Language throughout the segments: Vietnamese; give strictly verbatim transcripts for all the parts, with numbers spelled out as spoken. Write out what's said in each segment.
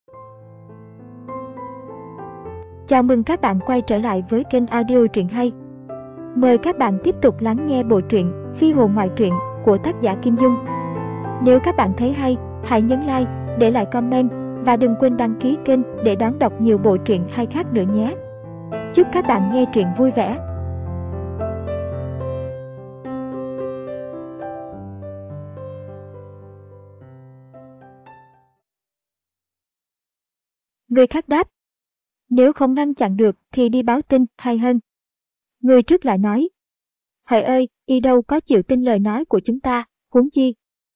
Chào mừng các bạn quay trở lại với kênh audio truyện hay. Mời các bạn tiếp tục lắng nghe bộ truyện Phi hồn ngoại truyện của tác giả Kim Dung. Nếu các bạn thấy hay, hãy nhấn like, để lại comment và đừng quên đăng ký kênh để đón đọc nhiều bộ truyện hay khác nữa nhé. Chúc các bạn nghe truyện vui vẻ. Người khác đáp: nếu không ngăn chặn được thì đi báo tin hay hơn. Người trước lại nói: hỡi ơi, y đâu có chịu tin lời nói của chúng ta, huống chi.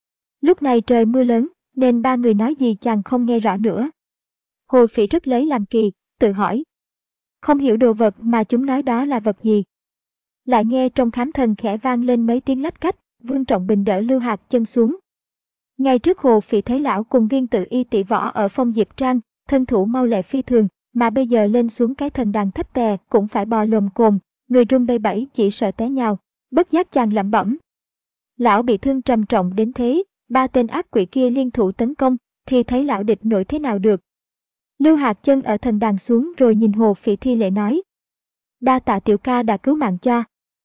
Lúc này trời mưa lớn, nên ba người nói gì chàng không nghe rõ nữa. Hồ Phỉ rất lấy làm kỳ, tự hỏi: không hiểu đồ vật mà chúng nói đó là vật gì. Lại nghe trong khám thần khẽ vang lên mấy tiếng lách cách. Vương Trọng Bình đỡ Lưu Hạt Chân xuống. Ngày trước Hồ Phỉ thấy lão cùng Viên Tự Y tỷ võ ở Phong Diệp Trang, thân thủ mau lẹ phi thường, mà bây giờ lên xuống cái thần đàn thấp tè cũng phải bò lồm cồm, người run bay bẩy chỉ sợ té nhào. Bất giác chàng lẩm bẩm: lão bị thương trầm trọng đến thế, ba tên ác quỷ kia liên thủ tấn công, thì thấy lão địch nổi thế nào được. Lưu Hạt Chân ở thần đàn xuống rồi nhìn Hồ Phỉ thi lễ nói: đa tạ tiểu ca đã cứu mạng cho.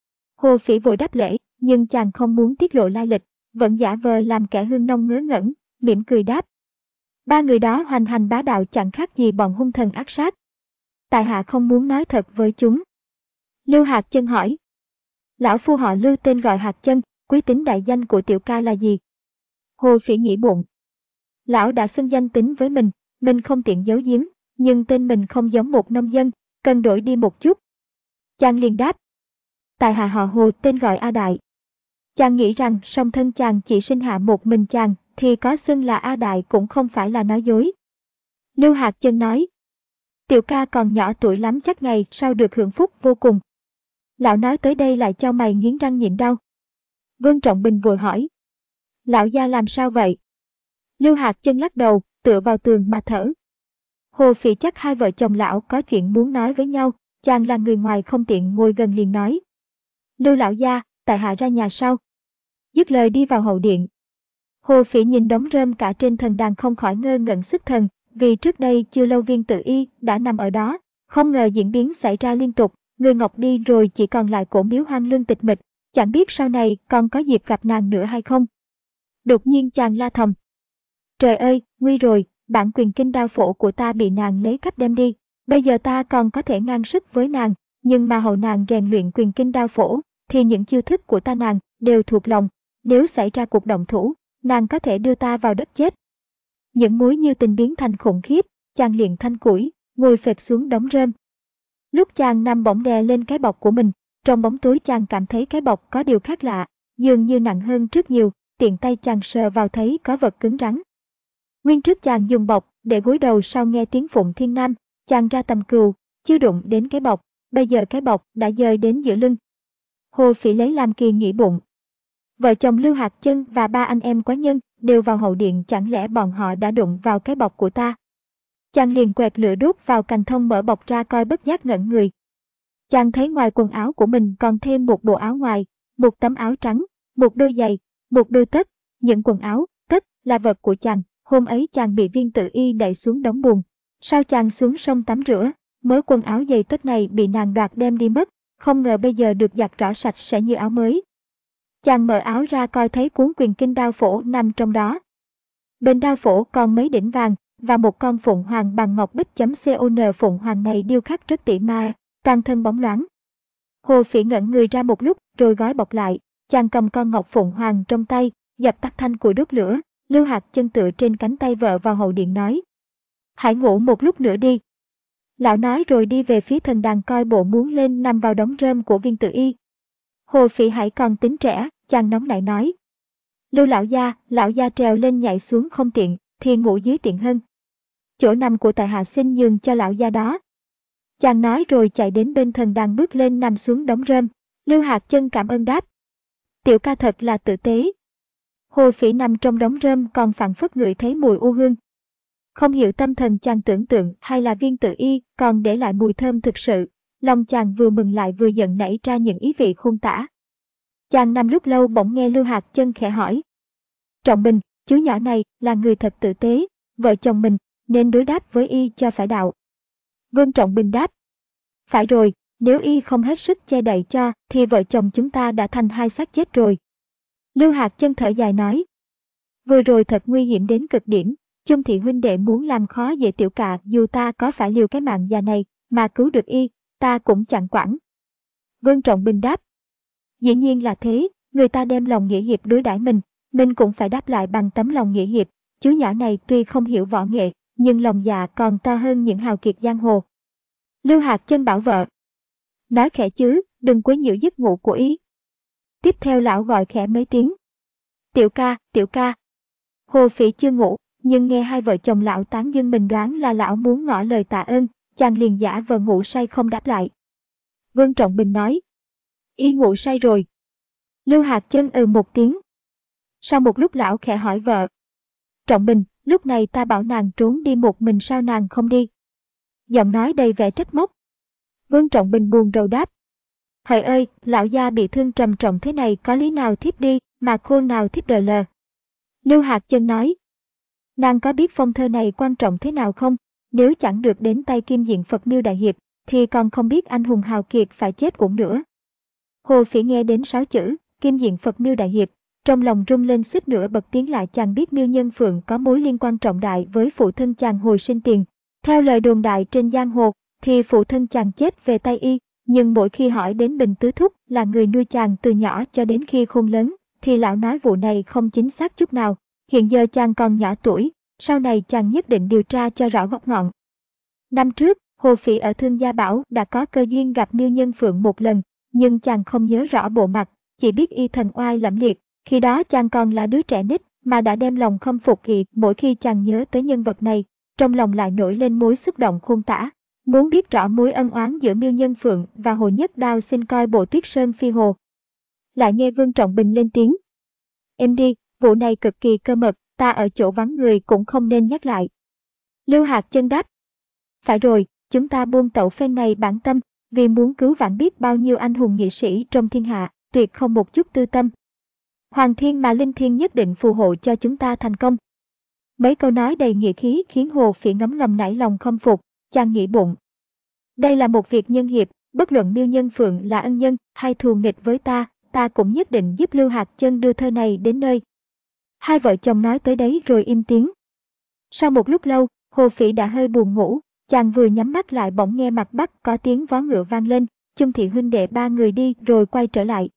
Hồ Phỉ vội đáp lễ, nhưng chàng không muốn tiết lộ lai lịch, vẫn giả vờ làm kẻ hương nông ngớ ngẩn, mỉm cười đáp: ba người đó hoành hành bá đạo chẳng khác gì bọn hung thần ác sát. Tại hạ không muốn nói thật với chúng. Lưu Hạt Chân hỏi: lão phu họ Lưu, tên gọi Hạt Chân, quý tính đại danh của tiểu ca là gì? Hồ Phỉ nghĩ bụng: lão đã xưng danh tính với mình, mình không tiện giấu giếm, nhưng tên mình không giống một nông dân, cần đổi đi một chút. Chàng liền đáp: tại hạ họ Hồ, tên gọi A Đại. Chàng nghĩ rằng song thân chàng chỉ sinh hạ một mình chàng, thì có xưng là A Đại cũng không phải là nói dối. Lưu Hạt Chân nói: tiểu ca còn nhỏ tuổi lắm, chắc ngày sau được hưởng phúc vô cùng. Lão nói tới đây lại chau mày nghiến răng nhịn đau. Vương Trọng Bình vội hỏi: lão gia làm sao vậy? Lưu Hạt Chân lắc đầu, tựa vào tường mà thở. Hồ Phỉ chắc hai vợ chồng lão có chuyện muốn nói với nhau, chàng là người ngoài không tiện ngồi gần liền nói: Lưu lão gia, tại hạ ra nhà sau. Dứt lời đi vào hậu điện. Hồ Phỉ nhìn đống rơm cả trên thần đàn không khỏi ngơ ngẩn xuất thần, vì trước đây chưa lâu Viên Tự Y đã nằm ở đó, không ngờ diễn biến xảy ra liên tục, người ngọc đi rồi chỉ còn lại cổ miếu hoang lương tịch mịch, chẳng biết sau này còn có dịp gặp nàng nữa hay không. Đột nhiên chàng la thầm: trời ơi, nguy rồi, bản quyền kinh đao phổ của ta bị nàng lấy cắp đem đi, bây giờ ta còn có thể ngang sức với nàng, nhưng mà hầu nàng rèn luyện quyền kinh đao phổ, thì những chiêu thức của ta nàng đều thuộc lòng, nếu xảy ra cuộc động thủ, nàng có thể đưa ta vào đất chết. Những múi như tình biến thành khủng khiếp, chàng liền thanh củi, ngồi phệt xuống đống rơm. Lúc chàng nằm bỗng đè lên cái bọc của mình, trong bóng tối chàng cảm thấy cái bọc có điều khác lạ, dường như nặng hơn rất nhiều, tiện tay chàng sờ vào thấy có vật cứng rắn. Nguyên trước chàng dùng bọc để gối đầu, sau nghe tiếng Phụng Thiên Nam, chàng ra tầm cừu, chưa đụng đến cái bọc, bây giờ cái bọc đã dời đến giữa lưng. Hồ Phỉ lấy làm kỳ nghĩ bụng: vợ chồng Lưu Hạt Chân và ba anh em quái nhân đều vào hậu điện, chẳng lẽ bọn họ đã đụng vào cái bọc của ta? Chàng liền quẹt lửa đốt vào cành thông mở bọc ra coi, bất giác ngẩn người. Chàng thấy ngoài quần áo của mình còn thêm một bộ áo ngoài, một tấm áo trắng, một đôi giày, một đôi tất. Những quần áo, tất là vật của chàng. Hôm ấy chàng bị Viên Tự Y đẩy xuống đống bùn, sau chàng xuống sông tắm rửa, mớ quần áo giày tất này bị nàng đoạt đem đi mất, không ngờ bây giờ được giặt rõ sạch sẽ như áo mới. Chàng mở áo ra coi thấy cuốn quyền kinh đao phổ nằm trong đó. Bên đao phổ còn mấy đỉnh vàng và một con phụng hoàng bằng ngọc bích chấm con. Phụng hoàng này điêu khắc rất tỉ mỉ, toàn thân bóng loáng. Hồ Phỉ ngẩn người ra một lúc rồi gói bọc lại, chàng cầm con ngọc phụng hoàng trong tay, dập tắt thanh củi đốt lửa. Lưu Hạt Chân tựa trên cánh tay vợ vào hậu điện nói: hãy ngủ một lúc nữa đi. Lão nói rồi đi về phía thần đàn coi bộ muốn lên nằm vào đống rơm của Viên Tự Y. Hồ Phỉ hãy còn tính trẻ, chàng nóng nảy nói: Lưu lão gia, lão gia trèo lên nhảy xuống không tiện, thì ngủ dưới tiện hơn. Chỗ nằm của tại hạ xin nhường cho lão gia đó. Chàng nói rồi chạy đến bên thần đàn bước lên nằm xuống đống rơm. Lưu Hạt Chân cảm ơn đáp: tiểu ca thật là tử tế. Hồ Phỉ nằm trong đống rơm còn phảng phất ngửi thấy mùi u hương. Không hiểu tâm thần chàng tưởng tượng hay là Viên Tự Y còn để lại mùi thơm thực sự, lòng chàng vừa mừng lại vừa giận nảy ra những ý vị khôn tả. Chàng nằm lúc lâu bỗng nghe Lưu Hạt Chân khẽ hỏi: Trọng Bình, chú nhỏ này là người thật tử tế, vợ chồng mình, nên đối đáp với y cho phải đạo. Vương Trọng Bình đáp. Phải rồi, nếu y không hết sức che đậy cho, thì vợ chồng chúng ta đã thành hai xác chết rồi. Lưu Hạc Chân thở dài nói. Vừa rồi thật nguy hiểm đến cực điểm, Chung Thị huynh đệ muốn làm khó dễ Tiểu Cà, dù ta có phải liều cái mạng già này mà cứu được y, ta cũng chẳng quản. Vương Trọng Bình đáp. Dĩ nhiên là thế, người ta đem lòng nghĩa hiệp đối đãi mình, mình cũng phải đáp lại bằng tấm lòng nghĩa hiệp. Chú nhỏ này tuy không hiểu võ nghệ, nhưng lòng dạ còn to hơn những hào kiệt giang hồ. Lưu Hạc Chân bảo vợ. Nói khẽ chứ, đừng quấy nhiễu giấc ngủ của ý. Tiếp theo lão gọi khẽ mấy tiếng. Tiểu Ca, Tiểu Ca. Hồ Phỉ chưa ngủ, nhưng nghe hai vợ chồng lão tán dương mình đoán là lão muốn ngỏ lời tạ ơn, chàng liền giả vờ ngủ say không đáp lại. Vương Trọng Bình nói. Y ngủ say rồi. Lưu Hạc Chân ừ một tiếng. Sau một lúc lão khẽ hỏi vợ. Trọng Bình, lúc này ta bảo nàng trốn đi một mình sao nàng không đi? Giọng nói đầy vẻ trách móc. Vương Trọng Bình buồn rầu đáp. Hỡi ơi, lão gia bị thương trầm trọng thế này có lý nào thiếp đi, mà khôn nào thiếp đờ lờ. Lưu Hạc Chân nói. Nàng có biết phong thơ này quan trọng thế nào không? Nếu chẳng được đến tay Kim Diện Phật Miêu Đại Hiệp, thì còn không biết anh hùng hào kiệt phải chết cũng nữa. Hồ Phỉ nghe đến sáu chữ, Kim Diện Phật Miêu Đại Hiệp, trong lòng rung lên suýt nữa bật tiếng lại. Chàng biết Miêu Nhân Phượng có mối liên quan trọng đại với phụ thân chàng hồi sinh tiền. Theo lời đồn đại trên giang hồ, thì phụ thân chàng chết về tay y, nhưng mỗi khi hỏi đến Bình Tứ Thúc là người nuôi chàng từ nhỏ cho đến khi khôn lớn, thì lão nói vụ này không chính xác chút nào. Hiện giờ chàng còn nhỏ tuổi, sau này chàng nhất định điều tra cho rõ gốc ngọn. Năm trước, Hồ Phỉ ở Thương Gia Bảo đã có cơ duyên gặp Miêu Nhân Phượng một lần, nhưng chàng không nhớ rõ bộ mặt, chỉ biết y thần oai lẫm liệt. Khi đó chàng còn là đứa trẻ nít mà đã đem lòng khâm phục y. Mỗi khi chàng nhớ tới nhân vật này, trong lòng lại nổi lên mối xúc động khôn tả. Muốn biết rõ mối ân oán giữa Miêu Nhân Phượng và Hồ Nhất Đao, xin coi bộ Tuyết Sơn Phi Hồ. Lại nghe Vương Trọng Bình lên tiếng. Em đi, vụ này cực kỳ cơ mật, ta ở chỗ vắng người cũng không nên nhắc lại. Lưu Hạc Chân đáp. Phải rồi, chúng ta buông tẩu phen này bản tâm, vì muốn cứu vãn biết bao nhiêu anh hùng nghĩa sĩ trong thiên hạ, tuyệt không một chút tư tâm. Hoàng Thiên mà Linh Thiên nhất định phù hộ cho chúng ta thành công. Mấy câu nói đầy nghĩa khí khiến Hồ Phỉ ngấm ngầm nảy lòng khâm phục, chàng nghĩ bụng. Đây là một việc nhân hiệp, bất luận Miêu Nhân Phượng là ân nhân hay thù nghịch với ta, ta cũng nhất định giúp Lưu Hạc Chân đưa thơ này đến nơi. Hai vợ chồng nói tới đấy rồi im tiếng. Sau một lúc lâu, Hồ Phỉ đã hơi buồn ngủ, chàng vừa nhắm mắt lại bỗng nghe mặt bắc có tiếng vó ngựa vang lên, Chung Thị huynh đệ ba người đi rồi quay trở lại.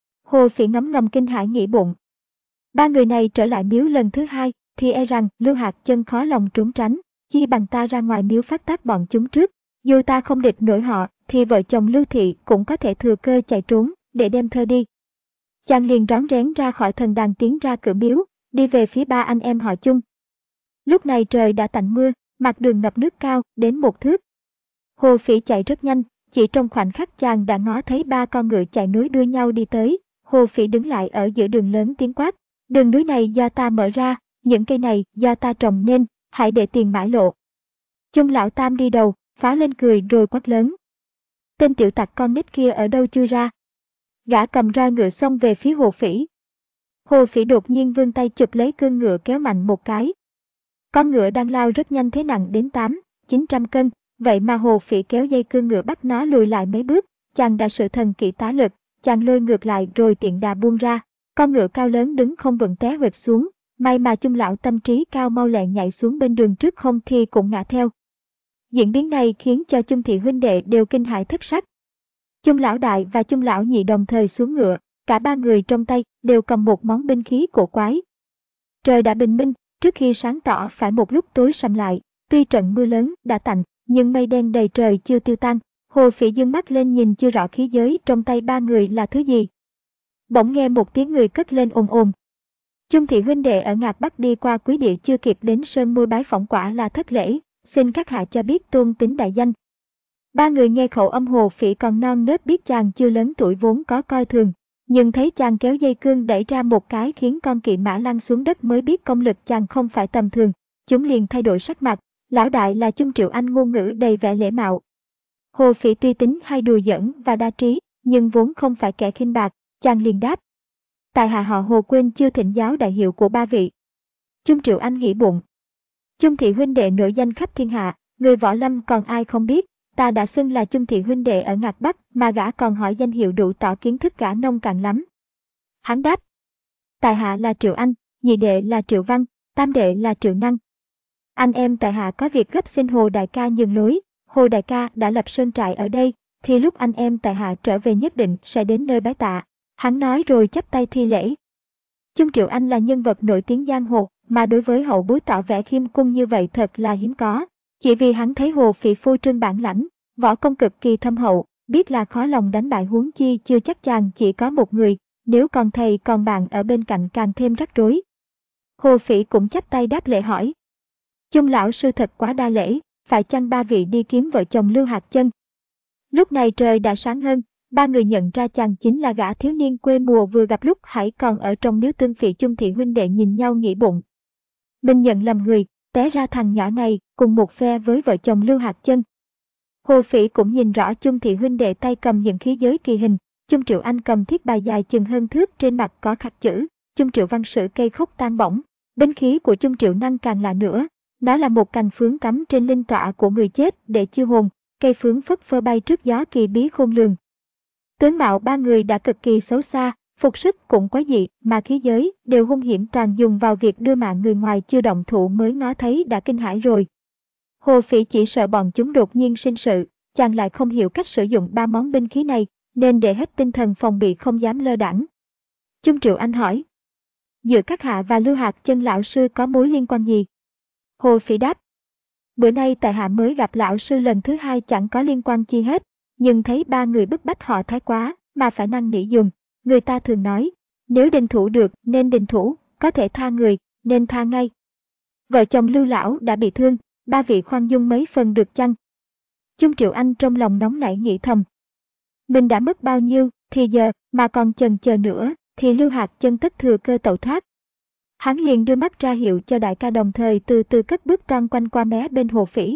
Hồ Phỉ ngấm ngầm kinh hãi nghĩ bụng. Ba người này trở lại miếu lần thứ hai, thì e rằng Lưu Hạc Chân khó lòng trốn tránh, chi bằng ta ra ngoài miếu phát tác bọn chúng trước. Dù ta không địch nổi họ, thì vợ chồng Lưu Thị cũng có thể thừa cơ chạy trốn, để đem thơ đi. Chàng liền rón rén ra khỏi thần đàn tiến ra cửa miếu, đi về phía ba anh em họ Chung. Lúc này trời đã tạnh mưa, mặt đường ngập nước cao đến một thước. Hồ Phỉ chạy rất nhanh, chỉ trong khoảnh khắc chàng đã ngó thấy ba con ngựa chạy nối đuôi nhau đi tới. Hồ Phỉ đứng lại ở giữa đường lớn tiếng quát. Đường núi này do ta mở ra, những cây này do ta trồng nên, hãy để tiền mãi lộ. Chung lão tam đi đầu, phá lên cười rồi quát lớn. Tên tiểu tặc con nít kia ở đâu chui ra? Gã cầm roi ngựa xông về phía Hồ Phỉ. Hồ Phỉ đột nhiên vươn tay chụp lấy cương ngựa kéo mạnh một cái. Con ngựa đang lao rất nhanh thế nặng đến tám, chín trăm cân, vậy mà Hồ Phỉ kéo dây cương ngựa bắt nó lùi lại mấy bước, chàng đã sử thần kỵ tá lực, chàng lôi ngược lại rồi tiện đà buông ra. Con ngựa cao lớn đứng không vững té huỵch xuống, may mà Chung lão tâm trí cao mau lẹ nhảy xuống bên đường trước, không thì cũng ngã theo. Diễn biến này khiến cho Chung Thị huynh đệ đều kinh hãi thất sắc. Chung lão đại và Chung lão nhị đồng thời xuống ngựa, cả ba người trong tay đều cầm một món binh khí cổ quái. Trời đã bình minh, trước khi sáng tỏ phải một lúc tối sầm lại, tuy trận mưa lớn đã tạnh, nhưng mây đen đầy trời chưa tiêu tan. Hồ Phỉ dương mắt lên nhìn chưa rõ khí giới trong tay ba người là thứ gì. Bỗng nghe một tiếng người cất lên ồn ồn. Chung Thị huynh đệ ở Ngạc Bắc đi qua Quý Địa chưa kịp đến sơn môi bái phỏng, quả là thất lễ, xin các hạ cho biết tôn tính đại danh. Ba người nghe khẩu âm Hồ Phỉ còn non nớt, biết chàng chưa lớn tuổi vốn có coi thường, nhưng thấy chàng kéo dây cương đẩy ra một cái khiến con kỵ mã lăn xuống đất mới biết công lực chàng không phải tầm thường. Chúng liền thay đổi sắc mặt. Lão đại là Chung Triệu Anh ngôn ngữ đầy vẻ lễ mạo. Hồ Phỉ tuy tính hay đùa giỡn và đa trí, nhưng vốn không phải kẻ khinh bạc, chàng liền đáp. Tại hạ họ Hồ, quên chưa thỉnh giáo đại hiệu của ba vị. Chung Triệu Anh nghĩ bụng. Chung thị huynh đệ nổi danh khắp thiên hạ, người võ lâm còn ai không biết, ta đã xưng là Chung thị huynh đệ ở Ngạc Bắc, mà gã còn hỏi danh hiệu đủ tỏ kiến thức gã nông cạn lắm. Hắn đáp, tại hạ là Triệu Anh, nhị đệ là Triệu Văn, tam đệ là Triệu Năng. Anh em tại hạ có việc gấp xin Hồ đại ca nhường lối, Hồ đại ca đã lập sơn trại ở đây, thì lúc anh em tại hạ trở về nhất định sẽ đến nơi bái tạ. Hắn nói rồi chắp tay thi lễ. Chung Triệu Anh là nhân vật nổi tiếng giang hồ, mà đối với hậu bối tỏ vẻ khiêm cung như vậy thật là hiếm có. Chỉ vì hắn thấy Hồ Phỉ phô trương bản lãnh, võ công cực kỳ thâm hậu, biết là khó lòng đánh bại, huống chi chưa chắc chàng chỉ có một người, nếu còn thầy còn bạn ở bên cạnh càng thêm rắc rối. Hồ Phỉ cũng chắp tay đáp lễ hỏi. Chung lão sư thật quá đa lễ, phải chăng ba vị đi kiếm vợ chồng Lưu Hạt Chân? Lúc này trời đã sáng hơn, ba người nhận ra chàng chính là gã thiếu niên quê mùa vừa gặp lúc hãy còn ở trong miếu Tương Phỉ. Chung thị huynh đệ nhìn nhau nghĩ bụng. Mình nhận lầm người, té ra thằng nhỏ này cùng một phe với vợ chồng Lưu Hạt Chân. Hồ Phỉ cũng nhìn rõ Chung thị huynh đệ tay cầm những khí giới kỳ hình, Chung Triệu Anh cầm thiết bài dài chừng hơn thước, trên mặt có khắc chữ, Chung Triệu Văn sử cây khúc tan bổng. Binh khí của Chung Triệu Năng càng lạ nữa, nó là một cành phướng cắm trên linh tọa của người chết để chiêu hồn, cây phướng phất phơ bay trước gió kỳ bí khôn lường. Tướng mạo ba người đã cực kỳ xấu xa, phục sức cũng quái dị, mà khí giới đều hung hiểm, toàn dùng vào việc đưa mạng người ngoài chưa động thủ mới ngó thấy đã kinh hãi rồi. Hồ Phỉ chỉ sợ bọn chúng đột nhiên sinh sự, chàng lại không hiểu cách sử dụng ba món binh khí này, nên để hết tinh thần phòng bị không dám lơ đãng. Chung Triệu Anh hỏi, giữa các hạ và Lưu Hạt Chân lão sư có mối liên quan gì? Hồ Phỉ đáp, bữa nay tại hạ mới gặp lão sư lần thứ hai, chẳng có liên quan chi hết, nhưng thấy ba người bức bách họ thái quá, mà phải năn nỉ dùng. Người ta thường nói, nếu định thủ được nên định thủ, có thể tha người, nên tha ngay. Vợ chồng Lưu lão đã bị thương, ba vị khoan dung mấy phần được chăng? Chung Triệu Anh trong lòng nóng nảy nghĩ thầm. Mình đã mất bao nhiêu, thì giờ, mà còn chần chờ nữa, thì Lưu Hạt Chân tất thừa cơ tẩu thoát. Hắn liền đưa mắt ra hiệu cho đại ca, đồng thời từ từ cất bước toan quanh qua mé bên Hồ Phỉ.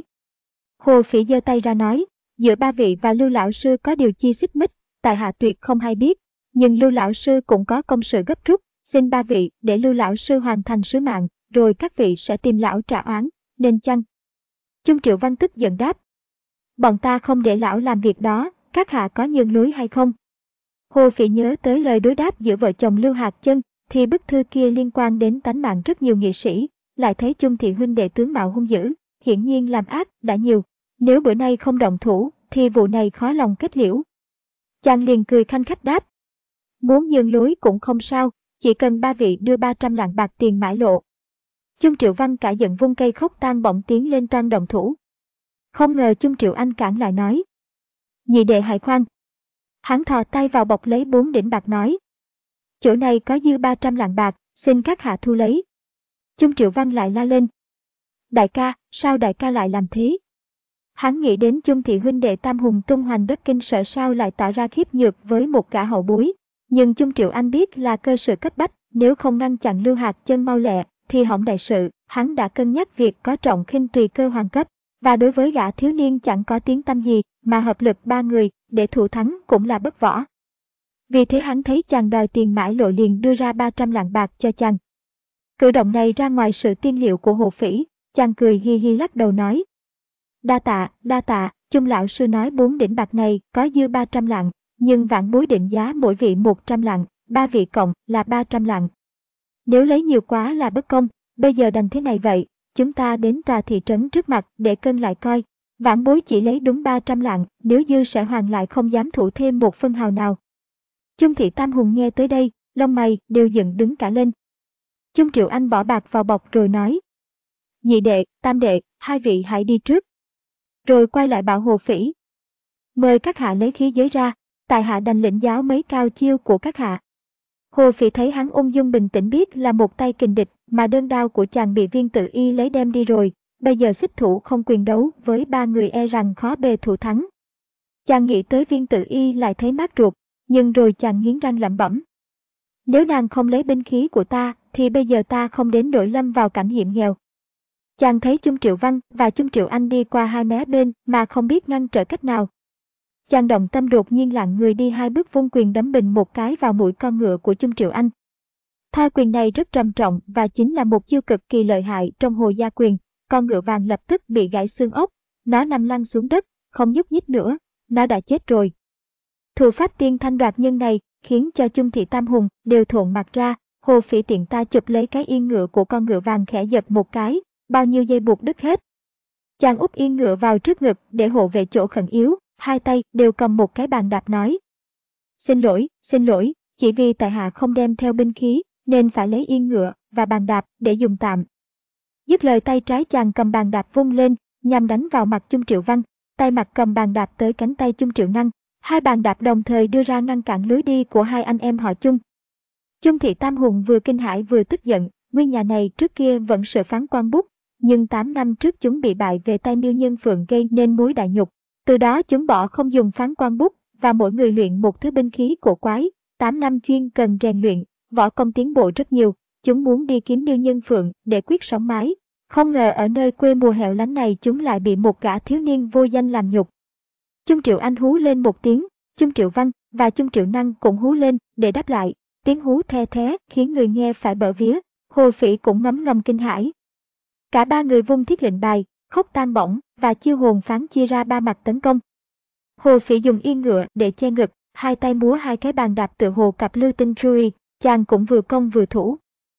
Hồ Phỉ giơ tay ra nói, giữa ba vị và Lưu lão sư có điều chi xích mích, tại hạ tuyệt không hay biết, nhưng Lưu lão sư cũng có công sự gấp rút, xin ba vị để Lưu lão sư hoàn thành sứ mạng, rồi các vị sẽ tìm lão trả oán, nên chăng? Chung Triệu Văn tức giận đáp, bọn ta không để lão làm việc đó, các hạ có nhường lối hay không? Hồ Phỉ nhớ tới lời đối đáp giữa vợ chồng Lưu Hạt Chân, thì bức thư kia liên quan đến tánh mạng rất nhiều nghị sĩ, lại thấy Chung thị huynh đệ tướng mạo hung dữ, hiển nhiên làm ác đã nhiều, nếu bữa nay không động thủ, thì vụ này khó lòng kết liễu. Chàng liền cười khanh khách đáp, muốn nhường lối cũng không sao, chỉ cần ba vị đưa ba trăm lạng bạc tiền mãi lộ. Chung Triệu Văn cả giận vung cây khúc tan bỗng tiến lên toan động thủ. Không ngờ Chung Triệu Anh cản lại nói, nhị đệ hãy khoan. Hắn thò tay vào bọc lấy bốn đỉnh bạc nói, chỗ này có dư ba trăm lạng bạc, xin các hạ thu lấy. Chung Triệu Văn lại la lên, đại ca, sao đại ca lại làm thế? Hắn nghĩ đến Chung thị huynh đệ tam hùng tung hoành đất kinh, sợ sao lại tỏ ra khiếp nhược với một gã hậu bối. Nhưng Chung Triệu Anh biết là cơ sự cấp bách, nếu không ngăn chặn Lưu Hạt Chân mau lẹ, thì hỏng đại sự. Hắn đã cân nhắc việc có trọng khinh tùy cơ hoàng cấp, và đối với gã thiếu niên chẳng có tiếng tăm gì, mà hợp lực ba người để thủ thắng cũng là bất võ. Vì thế hắn thấy chàng đòi tiền mãi lộ liền đưa ra ba trăm lạng bạc cho chàng. Cử động này ra ngoài sự tiên liệu của Hồ Phỉ, chàng cười hi hi lắc đầu nói, đa tạ, đa tạ. Chung lão sư nói bốn đỉnh bạc này có dư ba trăm lạng, nhưng vãn bối định giá mỗi vị một trăm lạng, ba vị cộng là ba trăm lạng. Nếu lấy nhiều quá là bất công, bây giờ đành thế này vậy, chúng ta đến tòa thị trấn trước mặt để cân lại coi. Vãn bối chỉ lấy đúng ba trăm lạng, nếu dư sẽ hoàn lại, không dám thủ thêm một phân hào nào. Chung thị tam hùng nghe tới đây, lông mày đều dựng đứng cả lên. Chung Triệu Anh bỏ bạc vào bọc rồi nói, nhị đệ, tam đệ, hai vị hãy đi trước. Rồi quay lại bảo Hồ Phỉ, mời các hạ lấy khí giới ra, tại hạ đành lĩnh giáo mấy cao chiêu của các hạ. Hồ Phỉ thấy hắn ung dung bình tĩnh, biết là một tay kình địch, mà đơn đao của chàng bị Viên Tự Y lấy đem đi rồi, bây giờ xích thủ không quyền đấu với ba người e rằng khó bề thủ thắng. Chàng nghĩ tới Viên Tự Y lại thấy mát ruột, nhưng rồi chàng nghiến răng lẩm bẩm, nếu nàng không lấy binh khí của ta, thì bây giờ ta không đến nỗi lâm vào cảnh hiểm nghèo. Chàng thấy Chung Triệu Văn và Chung Triệu Anh đi qua hai mé bên mà không biết ngăn trở cách nào. Chàng động tâm đột nhiên lặng người đi hai bước, vung quyền đấm bình một cái vào mũi con ngựa của Chung Triệu Anh. Thoi quyền này rất trầm trọng và chính là một chiêu cực kỳ lợi hại trong Hồ gia quyền, con ngựa vàng lập tức bị gãy xương ốc, nó nằm lăn xuống đất, không nhúc nhích nữa, nó đã chết rồi. Thủ pháp tiên thanh đoạt nhân này khiến cho Chung Thị Tam Hùng đều thộn mặt ra. Hồ Phỉ tiện ta chụp lấy cái yên ngựa của con ngựa vàng khẽ giật một cái, bao nhiêu dây buộc đứt hết. Chàng úp yên ngựa vào trước ngực để hộ vệ chỗ khẩn yếu, hai tay đều cầm một cái bàn đạp nói. Xin lỗi, xin lỗi, chỉ vì tại hạ không đem theo binh khí, nên phải lấy yên ngựa và bàn đạp để dùng tạm. Dứt lời tay trái chàng cầm bàn đạp vung lên, nhằm đánh vào mặt Chung Triệu Văn, tay mặt cầm bàn đạp tới cánh tay Chung Triệu Năng. Hai bàn đạp đồng thời đưa ra ngăn cản lối đi của hai anh em họ Chung. Chung Thị Tam Hùng vừa kinh hãi vừa tức giận, nguyên nhà này trước kia vẫn sợ phán quan bút, nhưng tám năm trước chúng bị bại về tay Miêu Nhân Phượng gây nên mối đại nhục. Từ đó chúng bỏ không dùng phán quan bút và mỗi người luyện một thứ binh khí cổ quái. Tám năm chuyên cần rèn luyện, võ công tiến bộ rất nhiều. Chúng muốn đi kiếm Miêu Nhân Phượng để quyết sống mái. Không ngờ ở nơi quê mùa hẻo lánh này chúng lại bị một gã thiếu niên vô danh làm nhục. Chung Triệu Anh hú lên một tiếng, Chung Triệu Văn và Chung Triệu Năng cũng hú lên để đáp lại. Tiếng hú the thé khiến người nghe phải bở vía. Hồ Phỉ cũng ngấm ngầm kinh hãi. Cả ba người vung thiết lệnh bài, khốc tan bổng và chiêu hồn phán chia ra ba mặt tấn công. Hồ Phỉ dùng yên ngựa để che ngực, hai tay múa hai cái bàn đạp tựa hồ cặp lưu tinh Drury, chàng cũng vừa công vừa thủ.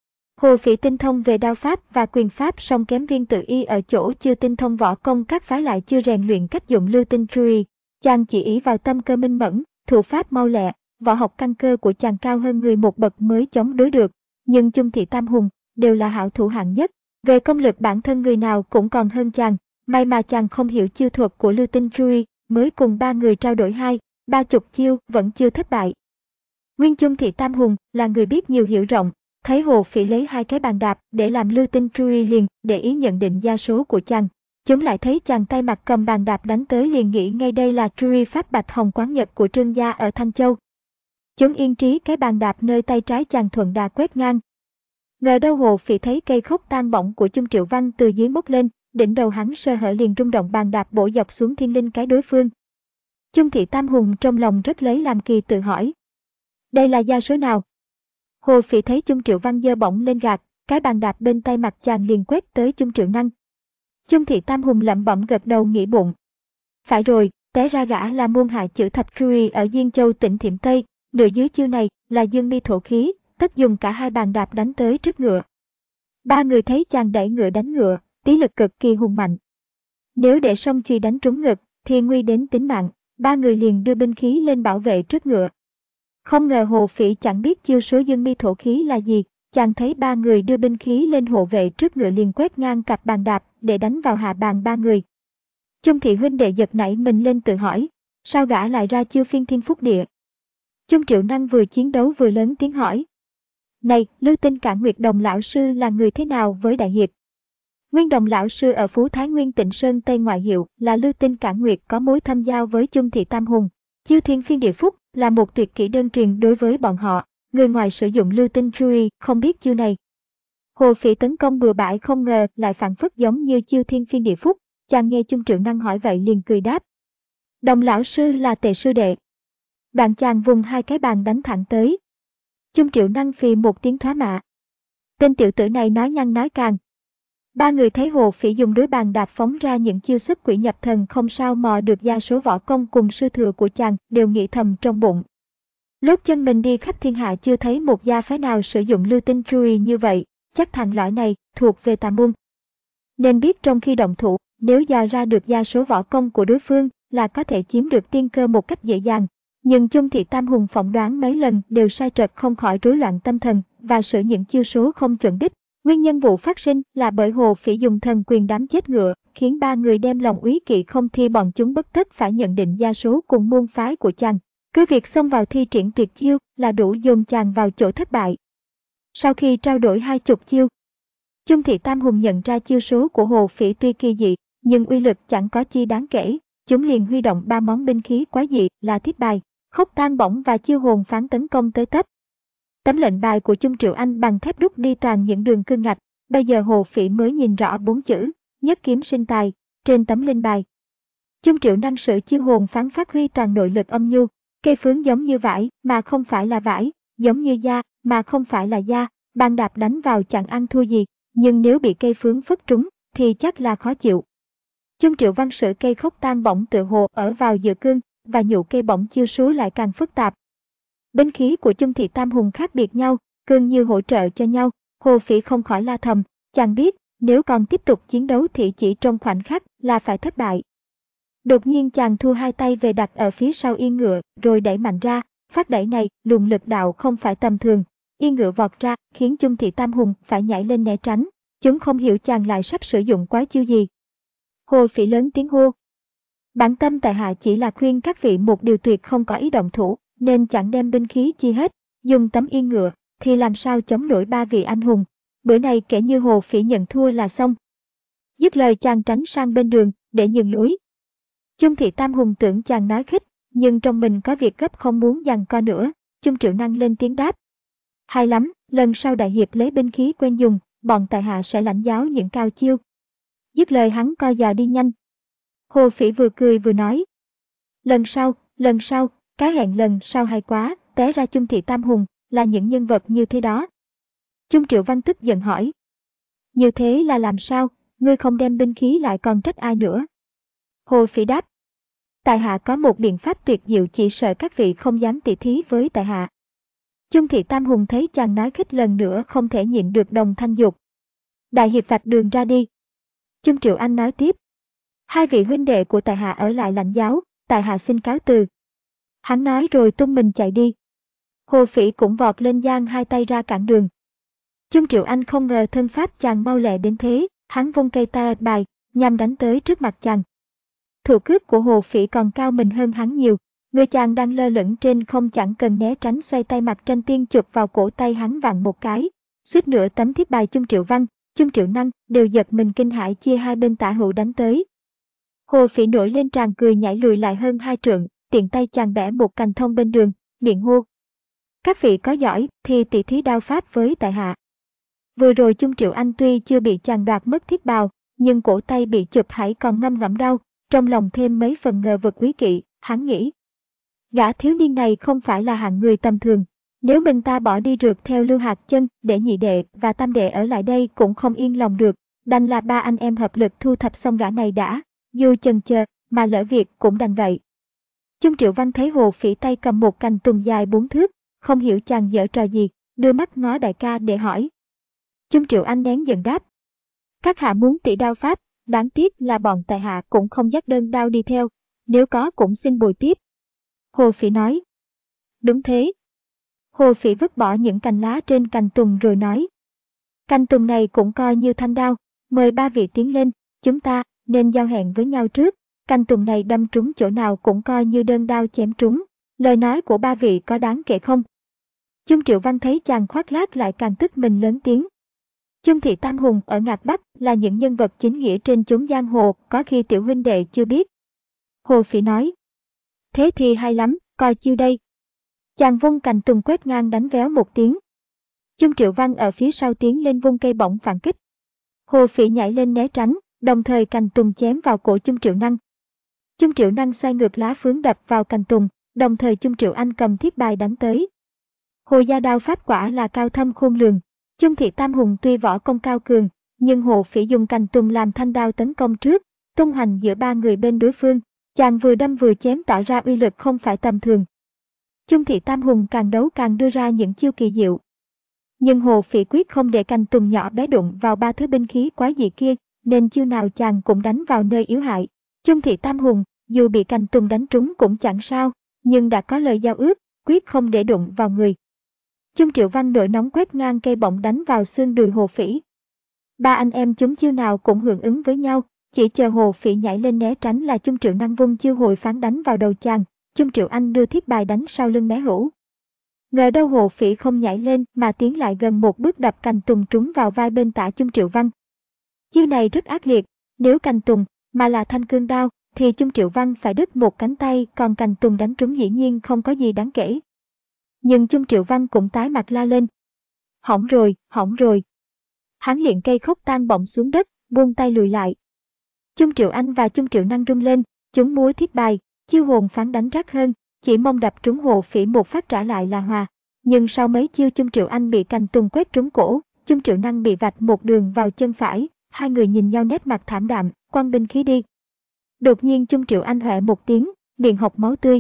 Hồ Phỉ tinh thông về đao pháp và quyền pháp, song kém Viên Tự Y ở chỗ chưa tinh thông võ công, các phái lại chưa rèn luyện cách dụng lưu tinh Drury. Chàng chỉ ý vào tâm cơ minh mẫn, thủ pháp mau lẹ, võ học căn cơ của chàng cao hơn người một bậc mới chống đối được. Nhưng Chung Thị Tam Hùng đều là hảo thủ hạng nhất, về công lực bản thân người nào cũng còn hơn chàng. May mà chàng không hiểu chiêu thuật của lưu tinh Drury, mới cùng ba người trao đổi hai, ba chục chiêu vẫn chưa thất bại. Nguyên Chung Thị Tam Hùng là người biết nhiều hiểu rộng, thấy Hồ Phỉ lấy hai cái bàn đạp để làm lưu tinh Drury liền để ý nhận định gia số của chàng. Chúng lại thấy chàng tay mặt cầm bàn đạp đánh tới liền nghĩ ngay đây là Drury pháp Bạch Hồng Quán Nhật của Trương gia ở Thanh Châu. Chúng yên trí cái bàn đạp nơi tay trái chàng thuận đà quét ngang. Ngờ đâu Hồ Phỉ thấy cây khốc tan bổng của Chung Triệu Văn từ dưới bốc lên, đỉnh đầu hắn sơ hở liền rung động, bàn đạp bổ dọc xuống thiên linh cái đối phương. Chung Thị Tam Hùng trong lòng rất lấy làm kỳ, tự hỏi. Đây là gia số nào? Hồ Phỉ thấy Chung Triệu Văn giơ bổng lên gạt, cái bàn đạp bên tay mặt chàng liền quét tới Chung Triệu Năng. Chung Thị Tam Hùng lẩm bẩm gật đầu nghĩ bụng. Phải rồi, té ra gã là môn hạ chữ thạch Drury ở Diên Châu tỉnh Thiểm Tây, nửa dưới chiêu này là dương mi thổ khí, tất dùng cả hai bàn đạp đánh tới trước ngựa. Ba người thấy chàng đẩy ngựa đánh ngựa, tí lực cực kỳ hùng mạnh. Nếu để song truy đánh trúng ngực, thì nguy đến tính mạng, ba người liền đưa binh khí lên bảo vệ trước ngựa. Không ngờ Hồ Phỉ chẳng biết chiêu số dương mi thổ khí là gì, chàng thấy ba người đưa binh khí lên hộ vệ trước ngựa liền quét ngang cặp bàn đạp để đánh vào hạ bàn ba người. Chung Thị huynh đệ giật nảy mình lên tự hỏi, sao gã lại ra chiêu phiên thiên phúc địa? Chung Triệu Năng vừa chiến đấu vừa lớn tiếng hỏi. Này, Lưu Tinh Cản Nguyệt Đồng lão sư là người thế nào với đại hiệp? Nguyên Đồng lão sư ở Phú Thái Nguyên Tịnh Sơn Tây ngoại hiệu là Lưu Tinh Cản Nguyệt, có mối thâm giao với Chung Thị Tam Hùng. Chiêu thiên phiên địa phúc là một tuyệt kỹ đơn truyền đối với bọn họ, người ngoài sử dụng lưu tinh Drury không biết chiêu này. Hồ Phỉ tấn công bừa bãi không ngờ lại phản phất giống như chiêu thiên phiên địa phúc, chàng nghe Chung Triệu Năng hỏi vậy liền cười đáp. Đồng lão sư là Tề sư đệ. Bạn chàng vùng hai cái bàn đánh thẳng tới. Chung Triệu Năng phì một tiếng thoá mạ. Tên tiểu tử này nói nhăng nói càng. Ba người thấy Hồ Phỉ dùng đối bàn đạp phóng ra những chiêu xuất quỷ nhập thần không sao mò được gia số võ công cùng sư thừa của chàng, đều nghĩ thầm trong bụng. Lúc chân mình đi khắp thiên hạ chưa thấy một gia phái nào sử dụng lưu tinh Drury như vậy, chắc thằng lõi này thuộc về tà môn. Nên biết trong khi động thủ, nếu dò ra được gia số võ công của đối phương là có thể chiếm được tiên cơ một cách dễ dàng. Nhưng Chung Thị Tam Hùng phỏng đoán mấy lần đều sai trật, không khỏi rối loạn tâm thần và sử những chiêu số không chuẩn đích. Nguyên nhân vụ phát sinh là bởi Hồ Phỉ dùng thần quyền đám chết ngựa, khiến ba người đem lòng úy kỵ không thi, bọn chúng bất tất phải nhận định gia số cùng môn phái của chàng. Cứ việc xông vào thi triển tuyệt chiêu là đủ dồn chàng vào chỗ thất bại. Sau khi trao đổi hai chục chiêu, Chung Thị Tam Hùng nhận ra chiêu số của Hồ Phỉ tuy kỳ dị, nhưng uy lực chẳng có chi đáng kể. Chúng liền huy động ba món binh khí quái dị là thiết bài, khốc tan bổng và chiêu hồn phán tấn công tới tấp. Tấm lệnh bài của Chung Triệu Anh bằng thép đúc đi toàn những đường cương ngạch. Bây giờ Hồ Phỉ mới nhìn rõ bốn chữ nhất kiếm sinh tài trên tấm linh bài. Chung Triệu Năng sử chiêu hồn phán phát huy toàn nội lực âm nhu. Cây phướng giống như vải mà không phải là vải, giống như da mà không phải là da, bàn đạp đánh vào chẳng ăn thua gì, nhưng nếu bị cây phướng phất trúng thì chắc là khó chịu. Chung Triệu Văn sử cây khúc tan bỗng tự hồ ở vào giữa cương, và nhụ cây bỗng chiêu số lại càng phức tạp. Binh khí của Chung Thị Tam Hùng khác biệt nhau, cương như hỗ trợ cho nhau. Hồ Phỉ không khỏi la thầm, chàng biết nếu còn tiếp tục chiến đấu thì chỉ trong khoảnh khắc là phải thất bại. Đột nhiên chàng thu hai tay về đặt ở phía sau yên ngựa rồi đẩy mạnh ra, phát đẩy này luồng lực đạo không phải tầm thường. Yên ngựa vọt ra khiến Chung Thị Tam Hùng phải nhảy lên né tránh, chúng không hiểu chàng lại sắp sử dụng quái chiêu gì. Hồ Phỉ lớn tiếng hô. Bản tâm tại hạ chỉ là khuyên các vị một điều tuyệt không có ý động thủ, nên chẳng đem binh khí chi hết, dùng tấm yên ngựa thì làm sao chống nổi ba vị anh hùng. Bữa này kể như Hồ Phỉ nhận thua là xong. Dứt lời chàng tránh sang bên đường để nhường lối. Chung Thị Tam Hùng tưởng chàng nói khích, nhưng trong mình có việc gấp không muốn giằng co nữa. Chung Triệu Năng lên tiếng đáp. Hay lắm, lần sau đại hiệp lấy binh khí quen dùng, bọn tại hạ sẽ lãnh giáo những cao chiêu. Dứt lời hắn co giò đi nhanh. Hồ Phỉ vừa cười vừa nói. Lần sau, lần sau, cái hẹn lần sau hay quá, té ra Chung Thị Tam Hùng là những nhân vật như thế đó. Chung Triệu Văn tức giận hỏi. Như thế là làm sao, ngươi không đem binh khí lại còn trách ai nữa? Hồ Phỉ đáp. Tại hạ có một biện pháp tuyệt diệu, chỉ sợ các vị không dám tỉ thí với tại hạ. Chung Thị Tam Hùng thấy chàng nói khích lần nữa không thể nhịn được đồng thanh dục. Đại hiệp vạch đường ra đi. Chung Triệu Anh nói tiếp. Hai vị huynh đệ của tại hạ ở lại lãnh giáo, tại hạ xin cáo từ. Hắn nói rồi tung mình chạy đi. Hồ Phỉ cũng vọt lên giang hai tay ra cản đường. Chung Triệu Anh không ngờ thân pháp chàng mau lẹ đến thế, hắn vung cây ta bài, nhằm đánh tới trước mặt chàng. Thủ cước của Hồ Phỉ còn cao mình hơn hắn nhiều, người chàng đang lơ lửng trên không chẳng cần né tránh, xoay tay mặt tranh tiên chụp vào cổ tay hắn vặn một cái, suýt nữa tấm thiết bài Chung Triệu Văn, Chung Triệu Năng đều giật mình kinh hãi chia hai bên tả hữu đánh tới. Hồ Phỉ nổi lên tràn cười nhảy lùi lại hơn hai trượng, tiện tay chàng bẻ một cành thông bên đường, miệng hô. Các vị có giỏi thì tỉ thí đao pháp với tại hạ. Vừa rồi Chung Triệu Anh tuy chưa bị chàng đoạt mất thiết bào, nhưng cổ tay bị chụp hãy còn ngâm ngẫm đau, trong lòng thêm mấy phần ngờ vực quý kỵ, hắn nghĩ. Gã thiếu niên này không phải là hạng người tầm thường, nếu mình ta bỏ đi rượt theo Lưu Hạt Chân để nhị đệ và tam đệ ở lại đây cũng không yên lòng được, đành là ba anh em hợp lực thu thập xong gã này đã, dù chần chờ mà lỡ việc cũng đành vậy. Chung Triệu Văn thấy Hồ Phỉ tay cầm một cành tùng dài bốn thước, không hiểu chàng giở trò gì, đưa mắt ngó đại ca để hỏi. Chung Triệu Anh nén giận đáp. Các hạ muốn tỉ đao pháp, đáng tiếc là bọn tại hạ cũng không dắt đơn đao đi theo, nếu có cũng xin bồi tiếp. Hồ Phỉ nói. Đúng thế. Hồ Phỉ vứt bỏ những cành lá trên cành tùng rồi nói. Cành tùng này cũng coi như thanh đao, mời ba vị tiến lên, chúng ta nên giao hẹn với nhau trước, cành tùng này đâm trúng chỗ nào cũng coi như đơn đao chém trúng, lời nói của ba vị có đáng kể không? Chung Triệu Văn thấy chàng khoác lác lại càng tức mình lớn tiếng. Chung Thị Tam Hùng ở Ngạc Bắc là những nhân vật chính nghĩa trên chốn giang hồ, có khi tiểu huynh đệ chưa biết. Hồ Phỉ nói. Thế thì hay lắm, coi chiêu đây. Chàng vung cành tùng quét ngang đánh véo một tiếng. Chung Triệu Văn ở phía sau tiến lên vung cây bổng phản kích. Hồ Phỉ nhảy lên né tránh, đồng thời cành tùng chém vào cổ Chung Triệu Năng. Chung Triệu Năng xoay ngược lá phướng đập vào cành tùng, đồng thời Chung Triệu Anh cầm thiết bài đánh tới. Hồ gia đao pháp quả là cao thâm khôn lường. Chung Thị Tam Hùng tuy võ công cao cường, nhưng Hồ Phỉ dùng cành tùng làm thanh đao tấn công trước, tung hoành giữa ba người bên đối phương, chàng vừa đâm vừa chém tỏ ra uy lực không phải tầm thường. Chung Thị Tam Hùng càng đấu càng đưa ra những chiêu kỳ diệu. Nhưng Hồ Phỉ quyết không để cành tùng nhỏ bé đụng vào ba thứ binh khí quái dị kia, nên chiêu nào chàng cũng đánh vào nơi yếu hại. Chung Thị Tam Hùng, dù bị cành tùng đánh trúng cũng chẳng sao, nhưng đã có lời giao ước, quyết không để đụng vào người. Chung Triệu Văn nổi nóng quét ngang cây bổng đánh vào xương đùi Hồ Phỉ. Ba anh em chúng chiêu nào cũng hưởng ứng với nhau, chỉ chờ Hồ Phỉ nhảy lên né tránh là Chung Triệu Năng vung chiêu hồi phán đánh vào đầu chàng, Chung Triệu Anh đưa thiết bài đánh sau lưng né hữu. Ngờ đâu Hồ Phỉ không nhảy lên mà tiến lại gần một bước đập cành tùng trúng vào vai bên tả Chung Triệu Văn. Chiêu này rất ác liệt, nếu cành tùng mà là thanh cương đao thì Chung Triệu Văn phải đứt một cánh tay, còn cành tùng đánh trúng dĩ nhiên không có gì đáng kể. Nhưng Chung Triệu Văn cũng tái mặt la lên. Hỏng rồi, hỏng rồi. Hắn liền cây khúc tan bổng xuống đất, buông tay lùi lại. Chung Triệu Anh và Chung Triệu Năng rung lên, chúng múa thiết bài, chiêu hồn phán đánh rắc hơn, chỉ mong đập trúng Hồ Phỉ một phát trả lại là hòa. Nhưng sau mấy chiêu Chung Triệu Anh bị cành tùng quét trúng cổ, Chung Triệu Năng bị vạch một đường vào chân phải, hai người nhìn nhau nét mặt thảm đạm, quăng binh khí đi. Đột nhiên Chung Triệu Anh hoẹ một tiếng, miệng hộc máu tươi.